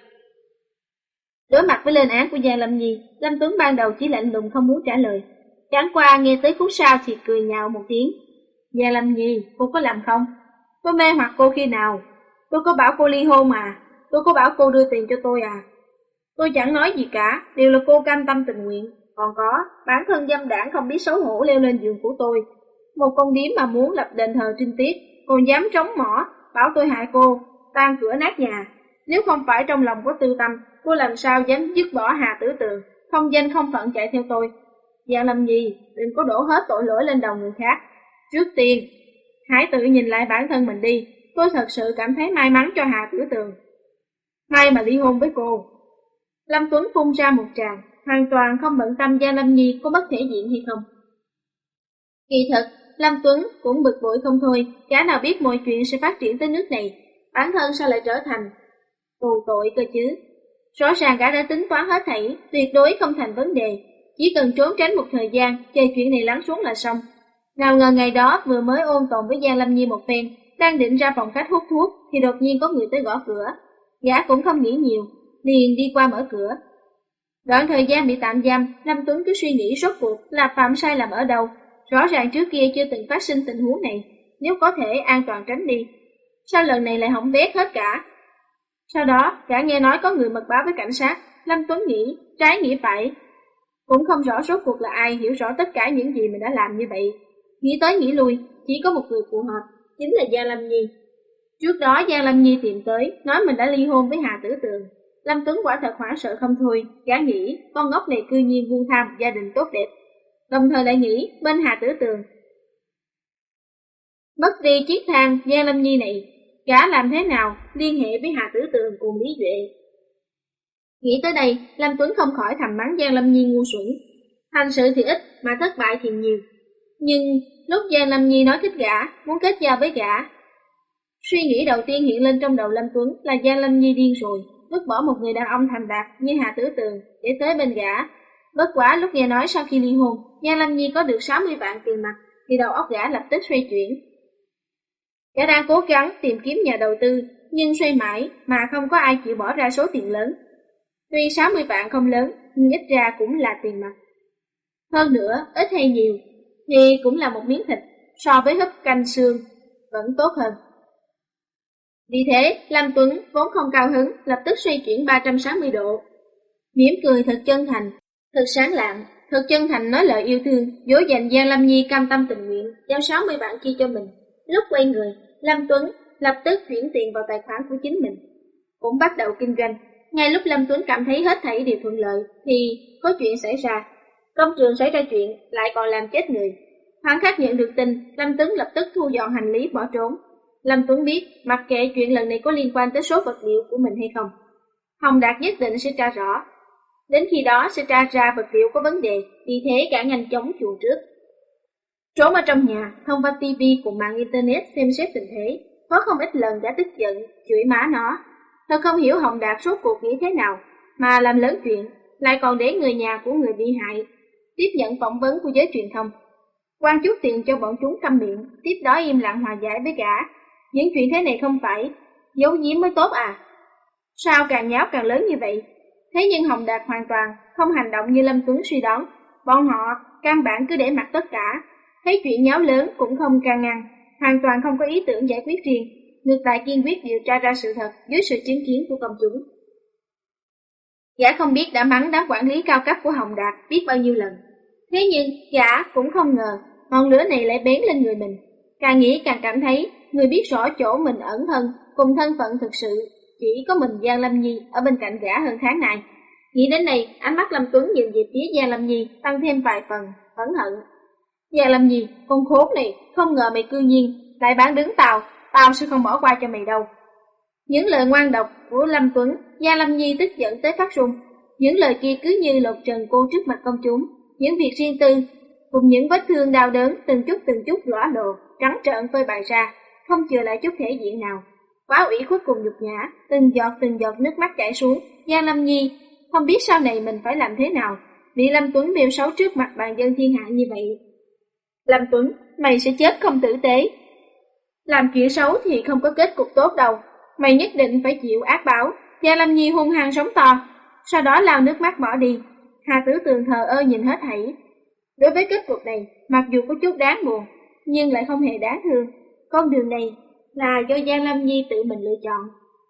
Đối mặt với lên án của Giang Lâm Nhi, Lâm Tuấn ban đầu chỉ lạnh lùng không muốn trả lời. Chẳng qua nghe tới phút sau thì cười nhạo một tiếng. "Giang Lâm Nhi, cô có làm không? Tôi mê hoặc cô khi nào? Tôi có bảo cô ly hôn mà, tôi có bảo cô đưa tiền cho tôi à? Tôi chẳng nói gì cả, đều là cô cam tâm tình nguyện. Còn có, bản thân dâm đảng không biết xấu hổ leo lên giường của tôi. Một con điếm mà muốn lập đền thờ trinh tiết, còn dám trống mỏ, bảo tôi hại cô, tan cửa nát nhà. Nếu không phải trong lòng có tư tâm, cô làm sao dám dứt bỏ Hà Tử Tường, không danh không phận chạy theo tôi. Giang Lâm Nhi, đừng có đổ hết tội lỗi lên đầu người khác. Trước tiên, hãy tự nhìn lại bản thân mình đi. Tôi thật sự cảm thấy may mắn cho Hà Tử Tường. May mà ly hôn với cô." Lâm Tuấn phun ra một tràng, hoàn toàn không bận tâm Giang Lâm Nhi có mất thể diện hay không. Kỳ thực, Lâm Tuấn cũng bực bội không thôi, gã nào biết mọi chuyện sẽ phát triển tới nước này, bản thân sao lại trở thành tù tội cơ chứ. Rõ ràng gã đã tính toán hết thảy, tuyệt đối không thành vấn đề, chỉ cần trốn tránh một thời gian, chờ chuyện này lắng xuống là xong. Nào ngờ ngày đó vừa mới ôn tồn với Giang Lâm Nhi một phen, đang định ra phòng khách hút thuốc, thì đột nhiên có người tới gõ cửa. Gã cũng không nghĩ nhiều, liền đi qua mở cửa. Đoạn thời gian bị tạm giam, Lâm Tuấn cứ suy nghĩ rốt cuộc là phạm sai lầm ở đâu. Rõ ràng trước kia chưa từng phát sinh tình huống này, nếu có thể an toàn tránh đi. Sao lần này lại hỏng bét hết cả? Sau đó, gã nghe nói có người mật báo với cảnh sát, Lâm Tuấn nghĩ, trái nghĩ phải. Cũng không rõ rốt cuộc là ai hiểu rõ tất cả những gì mình đã làm như vậy. Nghĩ tới nghĩ lui, chỉ có một người phù hợp, chính là Giang Lâm Nhi. Trước đó Giang Lâm Nhi tìm tới, nói mình đã ly hôn với Hà Tử Tường. Lâm Tuấn quả thật hoảng sợ không thôi, gã nghĩ con ngốc này cư nhiên buông tha một gia đình tốt đẹp. Đồng thời lại nghĩ bên Hà Tử Tường mất đi chiếc thang Giang Lâm Nhi này, gã làm thế nào liên hệ với Hà Tử Tường cùng Lý Duệ. Nghĩ tới đây, Lâm Tuấn không khỏi thầm mắng Giang Lâm Nhi ngu xuẩn. Thành sự thì ít mà thất bại thì nhiều. Nhưng lúc Giang Lâm Nhi nói thích gã, muốn kết giao với gã, suy nghĩ đầu tiên hiện lên trong đầu Lâm Tuấn là Giang Lâm Nhi điên rồi, vứt bỏ một người đàn ông thành đạt như Hà Tử Tường để tới bên gã. Bất quá lúc nghe nói sau khi ly hôn, Giang Lâm Nhi có được 60 vạn tiền mặt, thì đầu óc gã lập tức xoay chuyển. Gã đang cố gắng tìm kiếm nhà đầu tư, nhưng xoay mãi mà không có ai chịu bỏ ra số tiền lớn. Tuy 60 vạn không lớn, nhưng ít ra cũng là tiền mặt. Hơn nữa, ít hay nhiều, thì cũng là một miếng thịt, so với húp canh xương, vẫn tốt hơn. Vì thế, Lâm Tuấn vốn không cao hứng, lập tức xoay chuyển 360 độ. Mỉm cười thật chân thành, thật sáng lạng, thật chân thành nói lời yêu thương, dỗ dành Giang Lâm Nhi cam tâm tình nguyện, giao 60 vạn chia cho mình. Lúc quay người, Lâm Tuấn lập tức chuyển tiền vào tài khoản của chính mình, cũng bắt đầu kinh doanh. Ngay lúc Lâm Tuấn cảm thấy hết thảy đều thuận lợi, thì có chuyện xảy ra. Công trường xảy ra chuyện, lại còn làm chết người. Khoảnh khắc nhận được tin, Lâm Tuấn lập tức thu dọn hành lý bỏ trốn. Lâm Tuấn biết, mặc kệ chuyện lần này có liên quan tới số vật liệu của mình hay không, Hồng Đạt nhất định sẽ tra rõ. Đến khi đó sẽ tra ra vật liệu có vấn đề, vì thế gã nhanh chóng chuồn trước. Trốn ở trong nhà, thông qua TV cùng mạng Internet xem xét tình thế, có không ít lần đã tức giận, chửi má nó. Thật không hiểu Hồng Đạt rốt cuộc nghĩ thế nào, mà làm lớn chuyện, lại còn để người nhà của người bị hại tiếp nhận phỏng vấn của giới truyền thông. Quan chút tiền cho bọn chúng câm miệng, tiếp đó im lặng hòa giải với gã. Những chuyện thế này không phải giấu giếm mới tốt à? Sao càng nháo càng lớn như vậy? Thế nhưng Hồng Đạt hoàn toàn không hành động như Lâm Tuấn suy đoán. Bọn họ căn bản cứ để mặc tất cả, thấy chuyện nháo lớn cũng không can ngăn, hoàn toàn không có ý tưởng giải quyết riêng, ngược lại kiên quyết điều tra ra sự thật dưới sự chứng kiến của công chúng. Gã không biết đã mắng đám quản lý cao cấp của Hồng Đạt biết bao nhiêu lần. Thế nhưng gã cũng không ngờ ngọn lửa này lại bén lên người mình. Càng nghĩ càng cảm thấy người biết rõ chỗ mình ẩn thân cùng thân phận thực sự chỉ có mình Giang Lâm Nhi ở bên cạnh gã hơn tháng này. Nghĩ đến đây, ánh mắt Lâm Tuấn nhìn về phía Giang Lâm Nhi tăng thêm vài phần phẫn hận. Giang Lâm Nhi, con khốn này, không ngờ mày cư nhiên lại bán đứng tao sẽ không bỏ qua cho mày đâu. Những lời ngoan độc của Lâm Tuấn, Giang Lâm Nhi tức giận tới phát run. Những lời kia cứ như lột trần cô trước mặt công chúng. Những việc riêng tư cùng những vết thương đau đớn từng chút lõa lộ, trắng trợn phơi bày ra, không chừa lại chút thể diện nào. Quá ủy khuất cùng nhục nhã, từng giọt nước mắt chảy xuống. Giang Lâm Nhi không biết sau này mình phải làm thế nào, bị Lâm Tuấn bêu xấu trước mặt bàn dân thiên hạ như vậy. Lâm Tuấn, mày sẽ chết không tử tế. Làm chuyện xấu thì không có kết cục tốt đâu, mày nhất định phải chịu ác báo. Giang Lâm Nhi hung hăng sống to, sau đó lau nước mắt bỏ đi. Hà Tử Tường thờ ơ nhìn hết thảy. Đối với kết cục này, mặc dù có chút đáng buồn, nhưng lại không hề đáng thương. Con đường này là do Giang Lâm Nhi tự mình lựa chọn.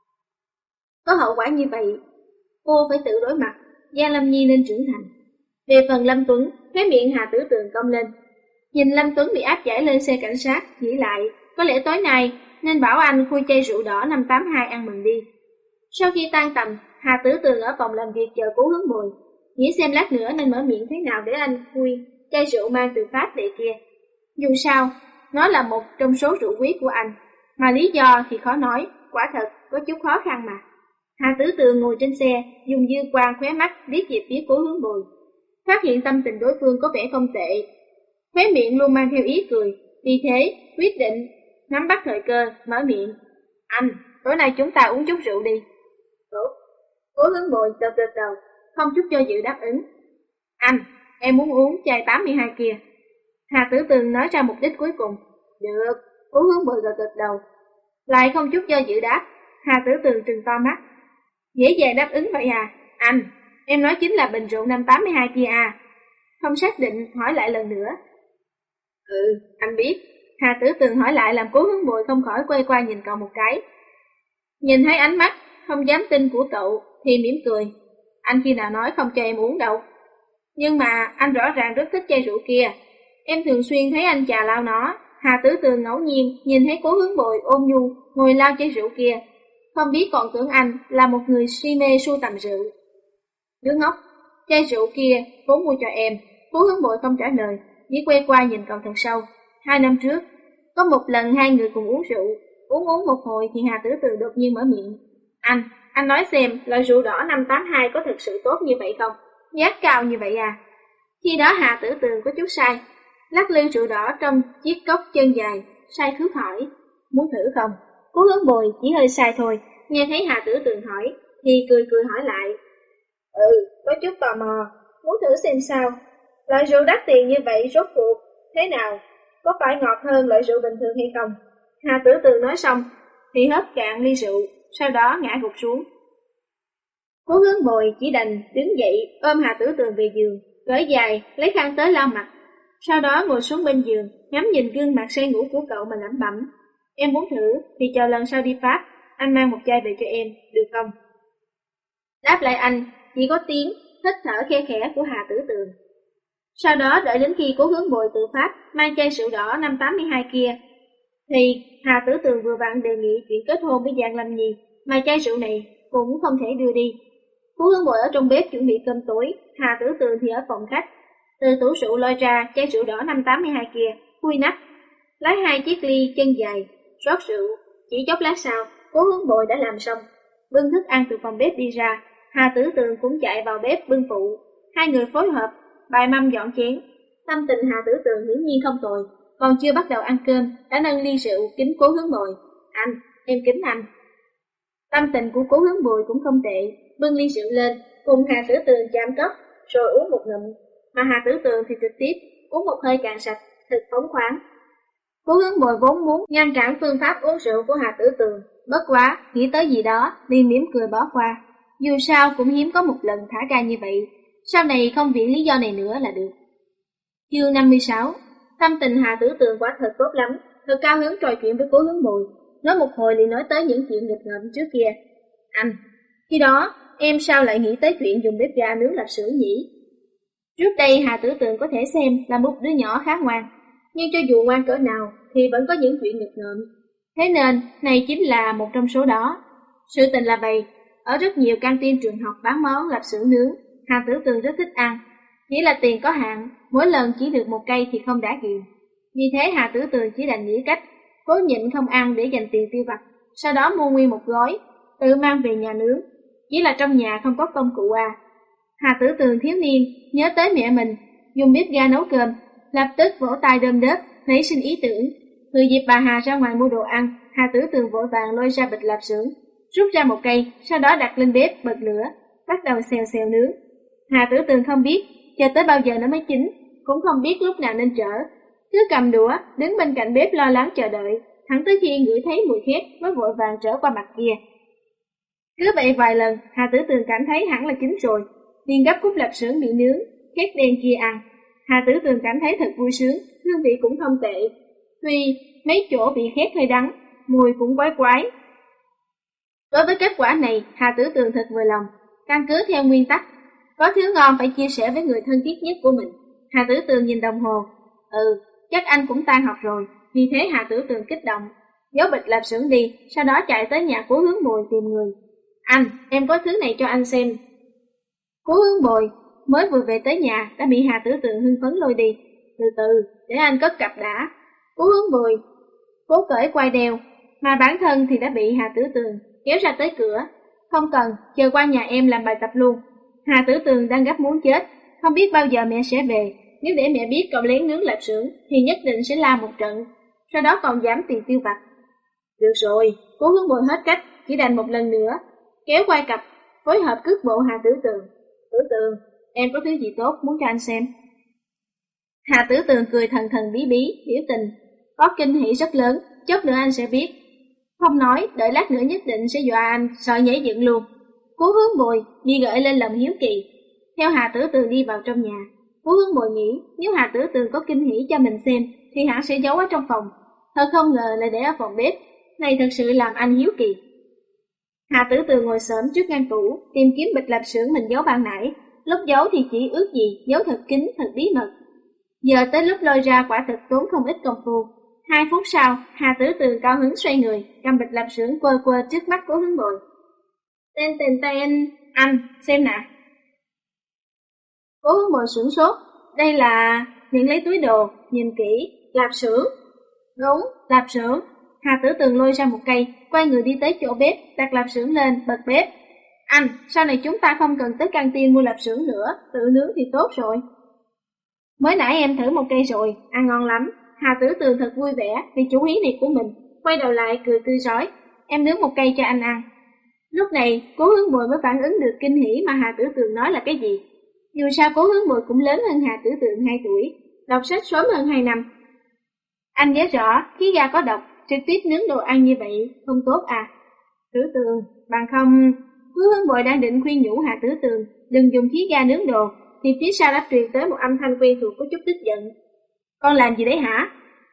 Có hậu quả như vậy, cô phải tự đối mặt. Giang Lâm Nhi nên trưởng thành. Về phần Lâm Tuấn, khóe miệng Hà Tử Tường cong lên. Nhìn Lâm Tuấn bị áp giải lên xe cảnh sát, nghĩ lại, có lẽ tối nay nên bảo anh khui chai rượu đỏ 582 ăn mừng đi. Sau khi tan tầm, Hà Tử Tường ở phòng làm việc chờ Cố Hướng Bồi, nghĩ xem lát nữa nên mở miệng thế nào để anh khui chai rượu mang từ Pháp về kia. Dù sao, nó là một trong số rượu quý của anh, mà lý do thì khó nói, quả thật có chút khó khăn mà. Hà Tử Tường ngồi trên xe, dùng dư quang khóe mắt liếc về phía Cố Hướng Bồi, phát hiện tâm tình đối phương có vẻ không tệ, khóe miệng luôn mang theo ý cười, vì thế quyết định nắm bắt thời cơ mở miệng. Anh, tối nay chúng ta uống chút rượu đi. Tốt. Cố Hướng Bồi gật đầu, không chút do dự đáp ứng. Anh, em muốn uống chai 82 kia. Hà Tử Tường nói ra mục đích cuối cùng. Được. Cố Hướng Bồi gật đầu, lại không chút do dự đáp. Hà Tử Tường trừng to mắt. Dễ dàng đáp ứng vậy à? Anh, em nói chính là bình rượu 582 kia à? Không xác định hỏi lại lần nữa. Ừ, anh biết. Hà Tử Tường hỏi lại làm Cố Hướng Bồi không khỏi quay qua nhìn cậu một cái. Nhìn thấy ánh mắt không dám tin của cậu thì mỉm cười. Anh khi nào nói không cho em uống đâu. Nhưng mà anh rõ ràng rất thích chai rượu kia. Em thường xuyên thấy anh chà lao nó. Hà Tử Tường ngẫu nhiên nhìn thấy Cố Hướng Bồi ôn nhu ngồi lao chai rượu kia, không biết còn tưởng anh là một người si mê sưu tầm rượu. Đứa ngốc, chai rượu kia vốn mua cho em. Cố Hướng Bồi không trả lời, chỉ quay qua nhìn cậu thật sâu. 2 năm trước, có một lần hai người cùng uống rượu, uống một hồi thì Hà Tử Tường đột nhiên mở miệng. Anh nói xem, loại rượu đỏ 582 có thực sự tốt như vậy không? Giá cao như vậy à? Khi đó Hà Tử Tường có chút sai, lắc lư rượu đỏ trong chiếc cốc chân dài, sai khước hỏi. Muốn thử không? Cố Hướng Bồi chỉ hơi sai thôi, nghe thấy Hà Tử Tường hỏi, thì cười hỏi lại. Ừ, có chút tò mò. muốn thử xem sao. Loại rượu đắt tiền như vậy rốt cuộc thế nào? Có phải ngọt hơn loại rượu bình thường hay không? Hà Tử Tường nói xong thì hớp cạn ly rượu, sau đó ngã gục xuống. Cố Hướng Bồi chỉ đành đứng dậy ôm Hà Tử Tường về giường, cởi giày, lấy khăn tới lau mặt. Sau đó ngồi xuống bên giường, ngắm nhìn gương mặt say ngủ của cậu mà lẩm bẩm. Em muốn thử thì chờ lần sau đi Pháp, anh mang một chai về cho em, được không? Đáp lại anh, chỉ có tiếng hít thở khe khẽ của Hà Tử Tường. Sau đó đợi đến khi Cố Hướng Bồi tự phát mang chai rượu đỏ năm 82 kia, thì Hà Tử Tường vừa vặn đề nghị chuyện kết hôn với Giang Lâm Nhi, mà chai rượu này cũng không thể đưa đi. Cố Hướng Bồi ở trong bếp chuẩn bị cơm tối, Hà Tử Tường thì ở phòng khách. Từ tủ rượu lôi ra chai rượu đỏ năm 82 kia, khui nắp, lấy 2 chiếc ly chân dài, rót rượu. Chỉ chốc lát sau, Cố Hướng Bồi đã làm xong, bưng thức ăn từ phòng bếp đi ra. Hà Tử Tường cũng chạy vào bếp bưng phụ. Hai người phối hợp bài mâm dọn chén. Tâm tình Hà Tử Tường hiển nhiên không tồi, còn chưa bắt đầu ăn cơm đã nâng ly rượu kính Cố Hướng Bồi. Anh, em kính anh. Tâm tình của Cố Hướng Bồi cũng không tệ, bưng ly rượu lên, cùng Hà Tử Tường chạm cốc, rồi uống một ngụm. Mà Hà Tử Tường thì trực tiếp uống một hơi cạn sạch, thật phóng khoáng. Cố Hướng Bồi vốn muốn ngăn cản phương pháp uống rượu của Hà Tử Tường, bất quá nghĩ tới gì đó liền mỉm cười bỏ qua. Dù sao cũng hiếm có một lần thả ra như vậy, sau này không viện lý do này nữa là được. Chương 56. Tâm tình Hà Tử Tường quả thật tốt lắm, thật cao hứng trò chuyện với Cố Hướng Bồi, nói một hồi liền nói tới những chuyện nghịch ngợm trước kia. Anh, khi đó em sao lại nghĩ tới chuyện dùng bếp ga nướng lạp xưởng nhỉ? Trước đây Hà Tử Tường có thể xem là một đứa nhỏ khá ngoan, nhưng cho dù ngoan cỡ nào thì vẫn có những chuyện nghịch ngợm. Thế nên, này chính là một trong số đó. Sự tình là vậy, ở rất nhiều căng tin trường học bán món lạp xưởng nướng, Hà Tử Tường rất thích ăn. Chỉ là tiền có hạn, mỗi lần chỉ được một cây thì không đã ghiền. Vì thế Hà Tử Tường chỉ đành nghĩ cách cố nhịn không ăn để dành tiền tiêu vặt, sau đó mua nguyên một gói, tự mang về nhà nướng. Chỉ là trong nhà không có công cụ Hà Tử Tường thiếu niên nhớ tới mẹ mình dùng bếp ga nấu cơm, lập tức vỗ tay đơm đớp, nảy sinh ý tưởng. Thừa dịp bà Hà ra ngoài mua đồ ăn, Hà Tử Tường vội vàng lôi ra bịch lạp xưởng, rút ra một cây, sau đó đặt lên bếp bật lửa, bắt đầu xèo xèo nướng. Hà Tử Tường không biết chờ tới bao giờ nó mới chín, cũng không biết lúc nào nên trở, cứ cầm đũa đứng bên cạnh bếp lo lắng chờ đợi, thẳng tới khi ngửi thấy mùi khét mới vội vàng trở qua mặt kia. Cứ vậy vài lần, Hà Tử Tường cảm thấy hẳn là chín rồi, liền gấp cút lạp xưởng bị nướng khét đen kia ăn. Hà Tử Tường cảm thấy thật vui sướng, hương vị cũng không tệ, tuy mấy chỗ bị khét hơi đắng, mùi cũng quái quái. Đối với kết quả này, Hà Tử Tường thật vừa lòng, căn cứ theo nguyên tắc, có thứ ngon phải chia sẻ với người thân thiết nhất của mình. Hà Tử Tường nhìn đồng hồ, chắc anh cũng tan học rồi, vì thế Hà Tử Tường kích động, giấu bịch lạp xưởng đi, sau đó chạy tới nhà Cố Hướng Bồi tìm người. Anh, em có thứ này cho anh xem. Cố Hướng Bồi mới vừa về tới nhà đã bị Hà Tử Tường hưng phấn lôi đi. Từ từ, để anh cất cặp đã. Cố Hướng Bồi cố cởi quai đeo, mà bản thân thì đã bị Hà Tử Tường kéo ra tới cửa. Không cần, chờ qua nhà em làm bài tập luôn. Hà Tử Tường đang gấp muốn chết, không biết bao giờ mẹ sẽ về. Nếu để mẹ biết cậu lén nướng lạp xưởng thì nhất định sẽ la một trận, sau đó còn giảm tiền tiêu vặt. Được rồi, Cố Hướng Bồi hết cách, chỉ đành một lần nữa kéo quai cặp, phối hợp cước bộ Hà Tử Tường. Tử Tường, em có thứ gì tốt muốn cho anh xem? Hà Tử Tường cười thần thần bí bí, biểu tình có kinh hỉ rất lớn, chốc nữa anh sẽ biết. Không nói, đợi lát nữa nhất định sẽ dọa anh sợ nhảy dựng luôn. Cố Hướng Bồi bị gợi lên lòng hiếu kỳ, theo Hà Tử Tường đi vào trong nhà. Cố Hướng Bồi nghĩ nếu Hà Tử Tường có kinh hỉ cho mình xem thì hắn sẽ giấu ở trong phòng, thật không ngờ lại để ở phòng bếp, này thật sự làm anh hiếu kỳ. Hà Tử Tường ngồi xổm trước ngăn tủ, tìm kiếm bịch lạp xưởng mình giấu ban nãy, lúc giấu thì chỉ ước gì giấu thật kín, thật bí mật. Giờ tới lúc lôi ra quả thực tốn không ít công phu. 2 phút sau, Hà Tử Tường cao hứng xoay người, cầm bịch lạp xưởng quơ quơ trước mắt Cố Hướng Bồi. Tên, anh, xem nè. Cố Hướng Bồi sửng sốt, đây là... Nhận lấy túi đồ, nhìn kỹ, lạp xưởng. Đúng, lạp xưởng. Hà Tử Tường lôi ra một cây, quay người đi tới chỗ bếp, đặt lạp xưởng lên, bật bếp. Anh, sau này chúng ta không cần tới căng tin mua lạp xưởng nữa, tự nướng thì tốt rồi. Mới nãy em thử một cây rồi, ăn ngon lắm. Hà Tử Tường thật vui vẻ vì chủ ý này của mình, quay đầu lại cười tươi rói. Em nướng một cây cho anh ăn. Lúc này, Cố Hướng Bồi mới phản ứng được kinh hỉ mà Hà Tử Tường nói là cái gì. Dù sao Cố Hướng Bồi cũng lớn hơn Hà Tử Tường 2 tuổi, đọc sách sớm hơn 2 năm. Anh nhớ rõ, khí ga có độc, trực tiếp nướng đồ ăn như vậy, không tốt à? Tử Tường, bằng không... Cố Hướng Bồi đang định khuyên nhủ Hà Tử Tường đừng dùng khí ga nướng đồ, thì phía sau đã truyền tới một âm thanh quen thuộc có chút tức giận. Con làm gì đấy hả?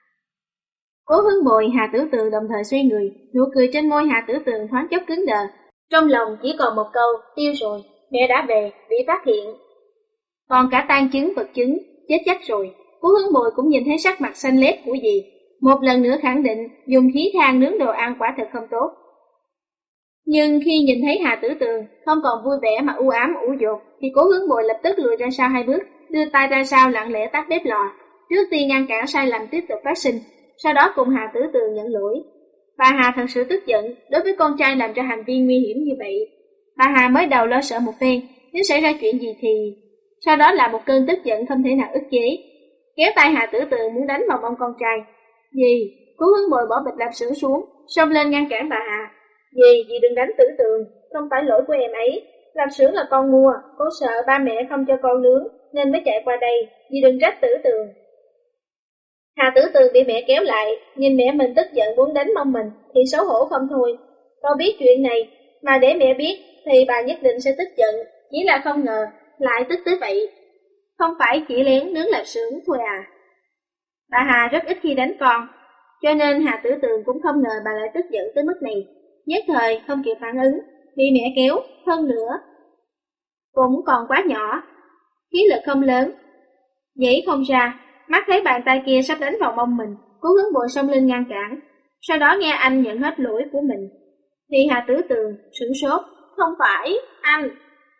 Cố Hướng Bồi, Hà Tử Tường đồng thời xoay người, nụ cười trên môi Hà Tử Tường thoáng chốc cứng đờ. Trong lòng chỉ còn một câu, tiêu rồi, mẹ đã về, bị phát hiện. Còn cả tang chứng vật chứng, chết chắc rồi. Cố Hướng Bồi cũng nhìn thấy sắc mặt xanh lét của dì, một lần nữa khẳng định dùng khí than nướng đồ ăn quả thật không tốt. Nhưng khi nhìn thấy Hà Tử Tường không còn vui vẻ mà u ám ủ dột, thì Cố Hướng Bồi lập tức lùi ra sau 2 bước, đưa tay ra sau lặng lẽ tắt bếp lò, trước tiên ngăn cản sai lầm tiếp tục phát sinh, sau đó cùng Hà Tử Tường nhận lỗi. Bà Hà thật sự tức giận đối với con trai làm ra hành vi nguy hiểm như vậy. Bà Hà mới đầu lo sợ một phen, nếu xảy ra chuyện gì thì... Sau đó là một cơn tức giận không thể nào ức chế, kéo tay Hà Tử Tường muốn đánh vào mông con trai. Dì, Cố Hướng Bồi bỏ bịch lạp xưởng xuống, xông lên ngăn cản bà Hà. Dì đừng đánh Tử Tường, không phải lỗi của em ấy. Lạp xưởng là con mua, cô sợ ba mẹ không cho con nướng nên mới chạy qua đây, dì đừng trách Tử Tường. Hà Tử Tường bị mẹ kéo lại, nhìn mẹ mình tức giận muốn đánh mông mình thì xấu hổ không thôi. Con biết chuyện này, mà để mẹ biết thì bà nhất định sẽ tức giận, chỉ là không ngờ lại tức tới vậy. Không phải chỉ lén nướng lạp xưởng thôi à? Bà Hà rất ít khi đánh con, cho nên Hà Tử Tường cũng không ngờ bà lại tức giận tới mức này. Nhất thời không kịp phản ứng, bị mẹ kéo, hơn nữa cũng còn quá nhỏ, khí lực không lớn, nhảy không ra. Mắt thấy bàn tay kia sắp đánh vào mông mình, Cố Hướng Bồi xông lên ngăn cản. Sau đó nghe anh nhận hết lỗi của mình, thì Hà Tử Tường sửng sốt. Không phải, anh.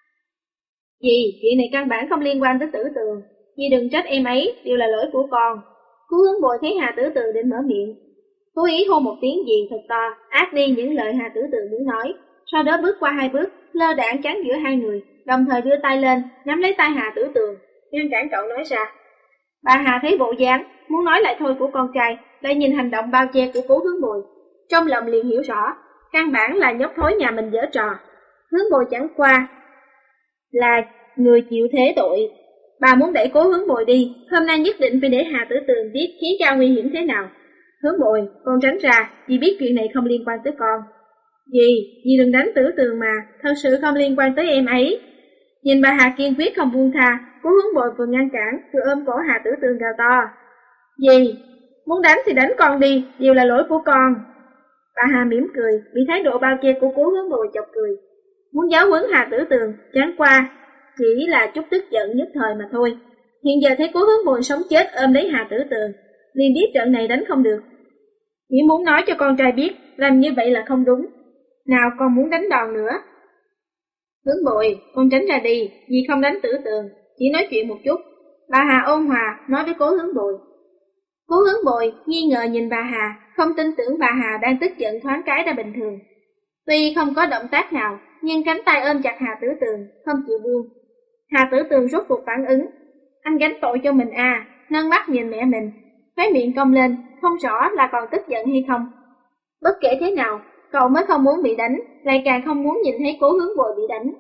Dì, chuyện này căn bản không liên quan tới Tử Tường, dì đừng trách em ấy, đều là lỗi của con. Cố Hướng Bồi thấy Hà Tử Tường định mở miệng, cố ý hô một tiếng gì thật to, át đi những lời Hà Tử Tường muốn nói. Sau đó bước qua 2 bước, lơ đãng chắn giữa hai người, đồng thời đưa tay lên, nắm lấy tay Hà Tử Tường, ngăn cản cậu nói ra. Bà Hà thấy bộ dáng muốn nói lại thôi của con trai, lại nhìn hành động bao che của Cố Hướng Bồi, trong lòng liền hiểu rõ, căn bản là nhóc thối nhà mình giở trò. Hướng Bồi chẳng qua là người chịu thế tội. Bà muốn đẩy Cố Hướng Bồi đi, hôm nay nhất định phải để Hà Tử Tường biết khí ga nguy hiểm thế nào. Hướng Bồi, con tránh ra, dì biết chuyện này không liên quan tới con. Dì đừng đánh Tử Tường mà, thật sự không liên quan tới em ấy. Nhìn bà Hà kiên quyết không buông tha, Cố Hướng Bồi vừa ngăn cản, vừa ôm cổ Hà Tử Tường gào to. Dì, muốn đánh thì đánh con đi, đều là lỗi của con. Bà Hà mỉm cười, bị thái độ bao che của Cố Hướng Bồi chọc cười. Muốn giáo huấn Hà Tử Tường, chẳng qua chỉ là chút tức giận nhất thời mà thôi. Hiện giờ thấy Cố Hướng Bồi sống chết ôm lấy Hà Tử Tường, liền biết trận này đánh không được. Chỉ muốn nói cho con trai biết, làm như vậy là không đúng. Nào con muốn đánh đòn nữa. Hướng Bồi, con tránh ra đi, vì không đánh Tử Tường, chỉ nói chuyện một chút. Bà Hà ôn hòa nói với Cố Hướng Bồi. Cố Hướng Bồi nghi ngờ nhìn bà Hà, không tin tưởng bà Hà đang tức giận thoáng cái đã bình thường. Tuy không có động tác nào, nhưng cánh tay ôm chặt Hà Tử Tường, không chịu buông. Hà Tử Tường rốt cuộc phản ứng. Anh gánh tội cho mình à, nâng mắt nhìn mẹ mình, khóe miệng cong lên, không rõ là còn tức giận hay không. Bất kể thế nào, cậu mới không muốn bị đánh, lại càng không muốn nhìn thấy Cố Hướng Bồi bị đánh.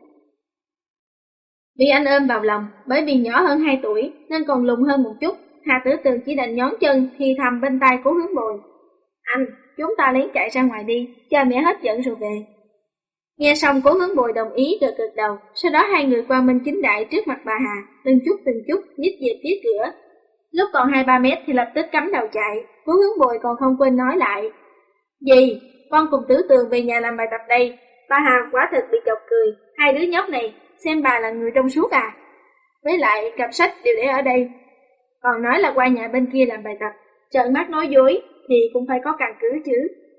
Bị anh ôm vào lòng, bởi vì nhỏ hơn 2 tuổi nên còn lùn hơn một chút, Hà Tử Tường chỉ đành nhón chân thì thầm bên tai Cố Hướng Bồi. Anh, chúng ta lén chạy ra ngoài đi, chờ mẹ hết giận rồi về. Nghe xong Cố Hướng Bồi đồng ý gật gật đầu, sau đó hai người quang minh chính đại trước mặt bà Hà, từng chút nhích về phía cửa. Lúc còn 2-3 mét thì lập tức cắm đầu chạy, Cố Hướng Bồi còn không quên nói lại. Dì, con cùng Tử Tường về nhà làm bài tập đây. Bà Hà quả thật bị chọc cười, hai đứa nhóc này, xem bà là người trong suốt à. Với lại cặp sách đều để ở đây, còn nói là qua nhà bên kia làm bài tập, trợn mắt nói dối thì cũng phải có căn cứ chứ.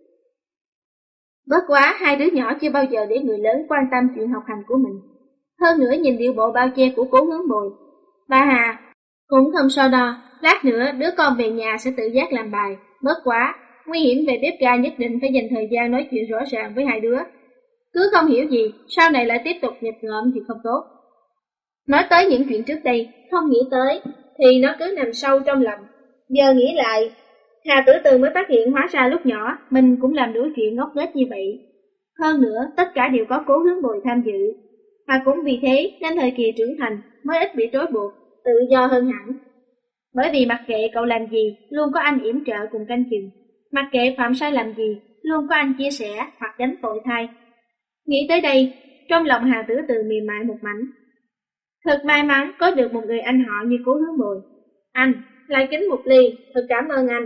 Bất quá hai đứa nhỏ chưa bao giờ để người lớn quan tâm chuyện học hành của mình. Hơn nữa nhìn điệu bộ bao che của Cố Hướng Bồi, bà Hà cũng không so đo, lát nữa đứa con về nhà sẽ tự giác làm bài. Bất quá, nguy hiểm về bếp ga nhất định phải dành thời gian nói chuyện rõ ràng với hai đứa. Cứ không hiểu gì, sau này lại tiếp tục nghịch ngợm thì không tốt. Nói tới những chuyện trước đây, không nghĩ tới, thì nó cứ nằm sâu trong lòng. Giờ nghĩ lại, Hà Tử Tường mới phát hiện hóa ra lúc nhỏ mình cũng làm đủ chuyện ngốc nghếch như vậy. Hơn nữa, tất cả đều có Cố Hướng Bồi tham dự. Mà cũng vì thế nên thời kỳ trưởng thành mới ít bị trói buộc, tự do hơn hẳn. Bởi vì mặc kệ cậu làm gì, luôn có anh yểm trợ cùng canh chừng. Mặc kệ phạm sai làm gì, luôn có anh chia sẻ hoặc gánh tội thay. Nghĩ tới đây, trong lòng Hà Tử Từ mềm mại một mảnh. Thật may mắn có được một người anh họ như Cố Hướng Bồi. Anh, lại kính một ly, thật cảm ơn anh.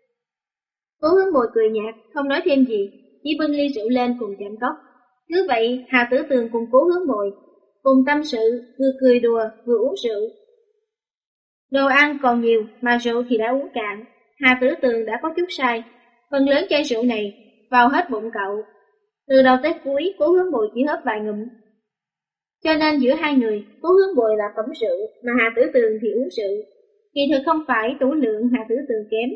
Cố Hướng Bồi cười nhạt, không nói thêm gì, chỉ bưng ly rượu lên cùng chạm cốc. Cứ vậy, Hà Tử Tường cùng Cố Hướng Bồi cùng tâm sự, vừa cười đùa, vừa uống rượu. Đồ ăn còn nhiều, mà rượu thì đã uống cạn. Hà Tử Tường đã có chút sai. Phần lớn chai rượu này vào hết bụng cậu. Từ đầu tới cuối, Cố Hướng Bồi chỉ hớp vài ngụm. Cho nên giữa hai người, Cố Hướng Bồi là phẩm rượu, mà Hà Tử Tường thì uống rượu. Kỳ thực không phải tủ lượng Hà Tử Tường kém.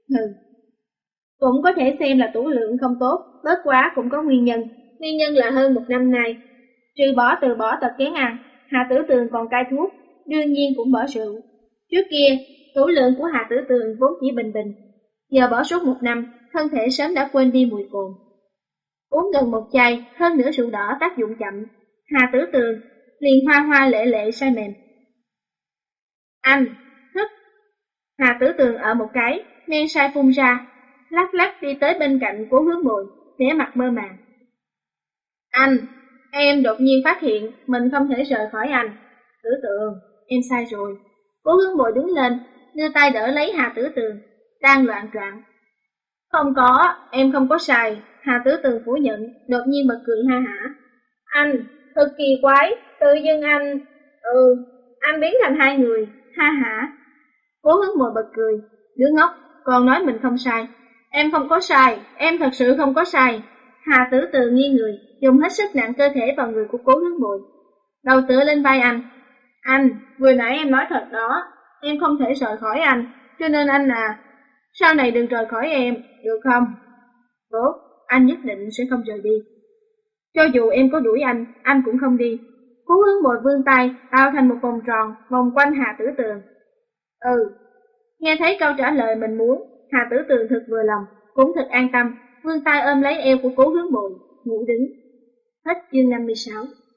Cũng có thể xem là tủ lượng không tốt, bớt quá cũng có nguyên nhân. Nguyên nhân là hơn một năm nay, trừ từ bỏ tật kén ăn, Hà Tử Tường còn cai thuốc, đương nhiên cũng bỏ rượu. Trước kia, tủ lượng của Hà Tử Tường vốn chỉ bình bình, giờ bỏ suốt một năm, thân thể sớm đã quên đi mùi cồn. Uống gần một chai, hơn nữa rượu đỏ tác dụng chậm, Hà Tử Tường liền hoa hoa lệ lệ say mềm. Anh, hức. Hà Tử Tường ở một cái, men say phun ra, lắc lắc đi tới bên cạnh Cố Hướng Bồi, vẻ mặt mơ màng. Anh, em đột nhiên phát hiện mình không thể rời khỏi anh. Tử Tường, em sai rồi. Cố Hướng Bồi đứng lên, đưa tay đỡ lấy Hà Tử Tường, đang loạn troạn. Không có, em không có sai. Hà Tử Tường phủ nhận, đột nhiên bật cười ha hả. Anh, thật kỳ quái, tự dưng anh... anh biến thành hai người, ha hả. Cố Hướng Bồi bật cười, đứa ngốc, còn nói mình không sai. Em không có sai, em thật sự không có sai. Hà Tử Tường nghiêng người, dùng hết sức nặng cơ thể vào người của Cố Hướng Bồi, đầu tựa lên vai anh. Anh, vừa nãy em nói thật đó, em không thể rời khỏi anh, cho nên anh sau này đừng rời khỏi em, được không? Tốt, anh nhất định sẽ không rời đi. Cho dù em có đuổi anh cũng không đi. Cố Hướng Bồi vươn tay, tạo thành một vòng tròn, vòng quanh Hà Tử Tường. Nghe thấy câu trả lời mình muốn, Hà Tử Tường thật vừa lòng, cũng thật an tâm, vươn tay ôm lấy eo của Cố Hướng Bồi, ngủ đứng. Hết chương 56.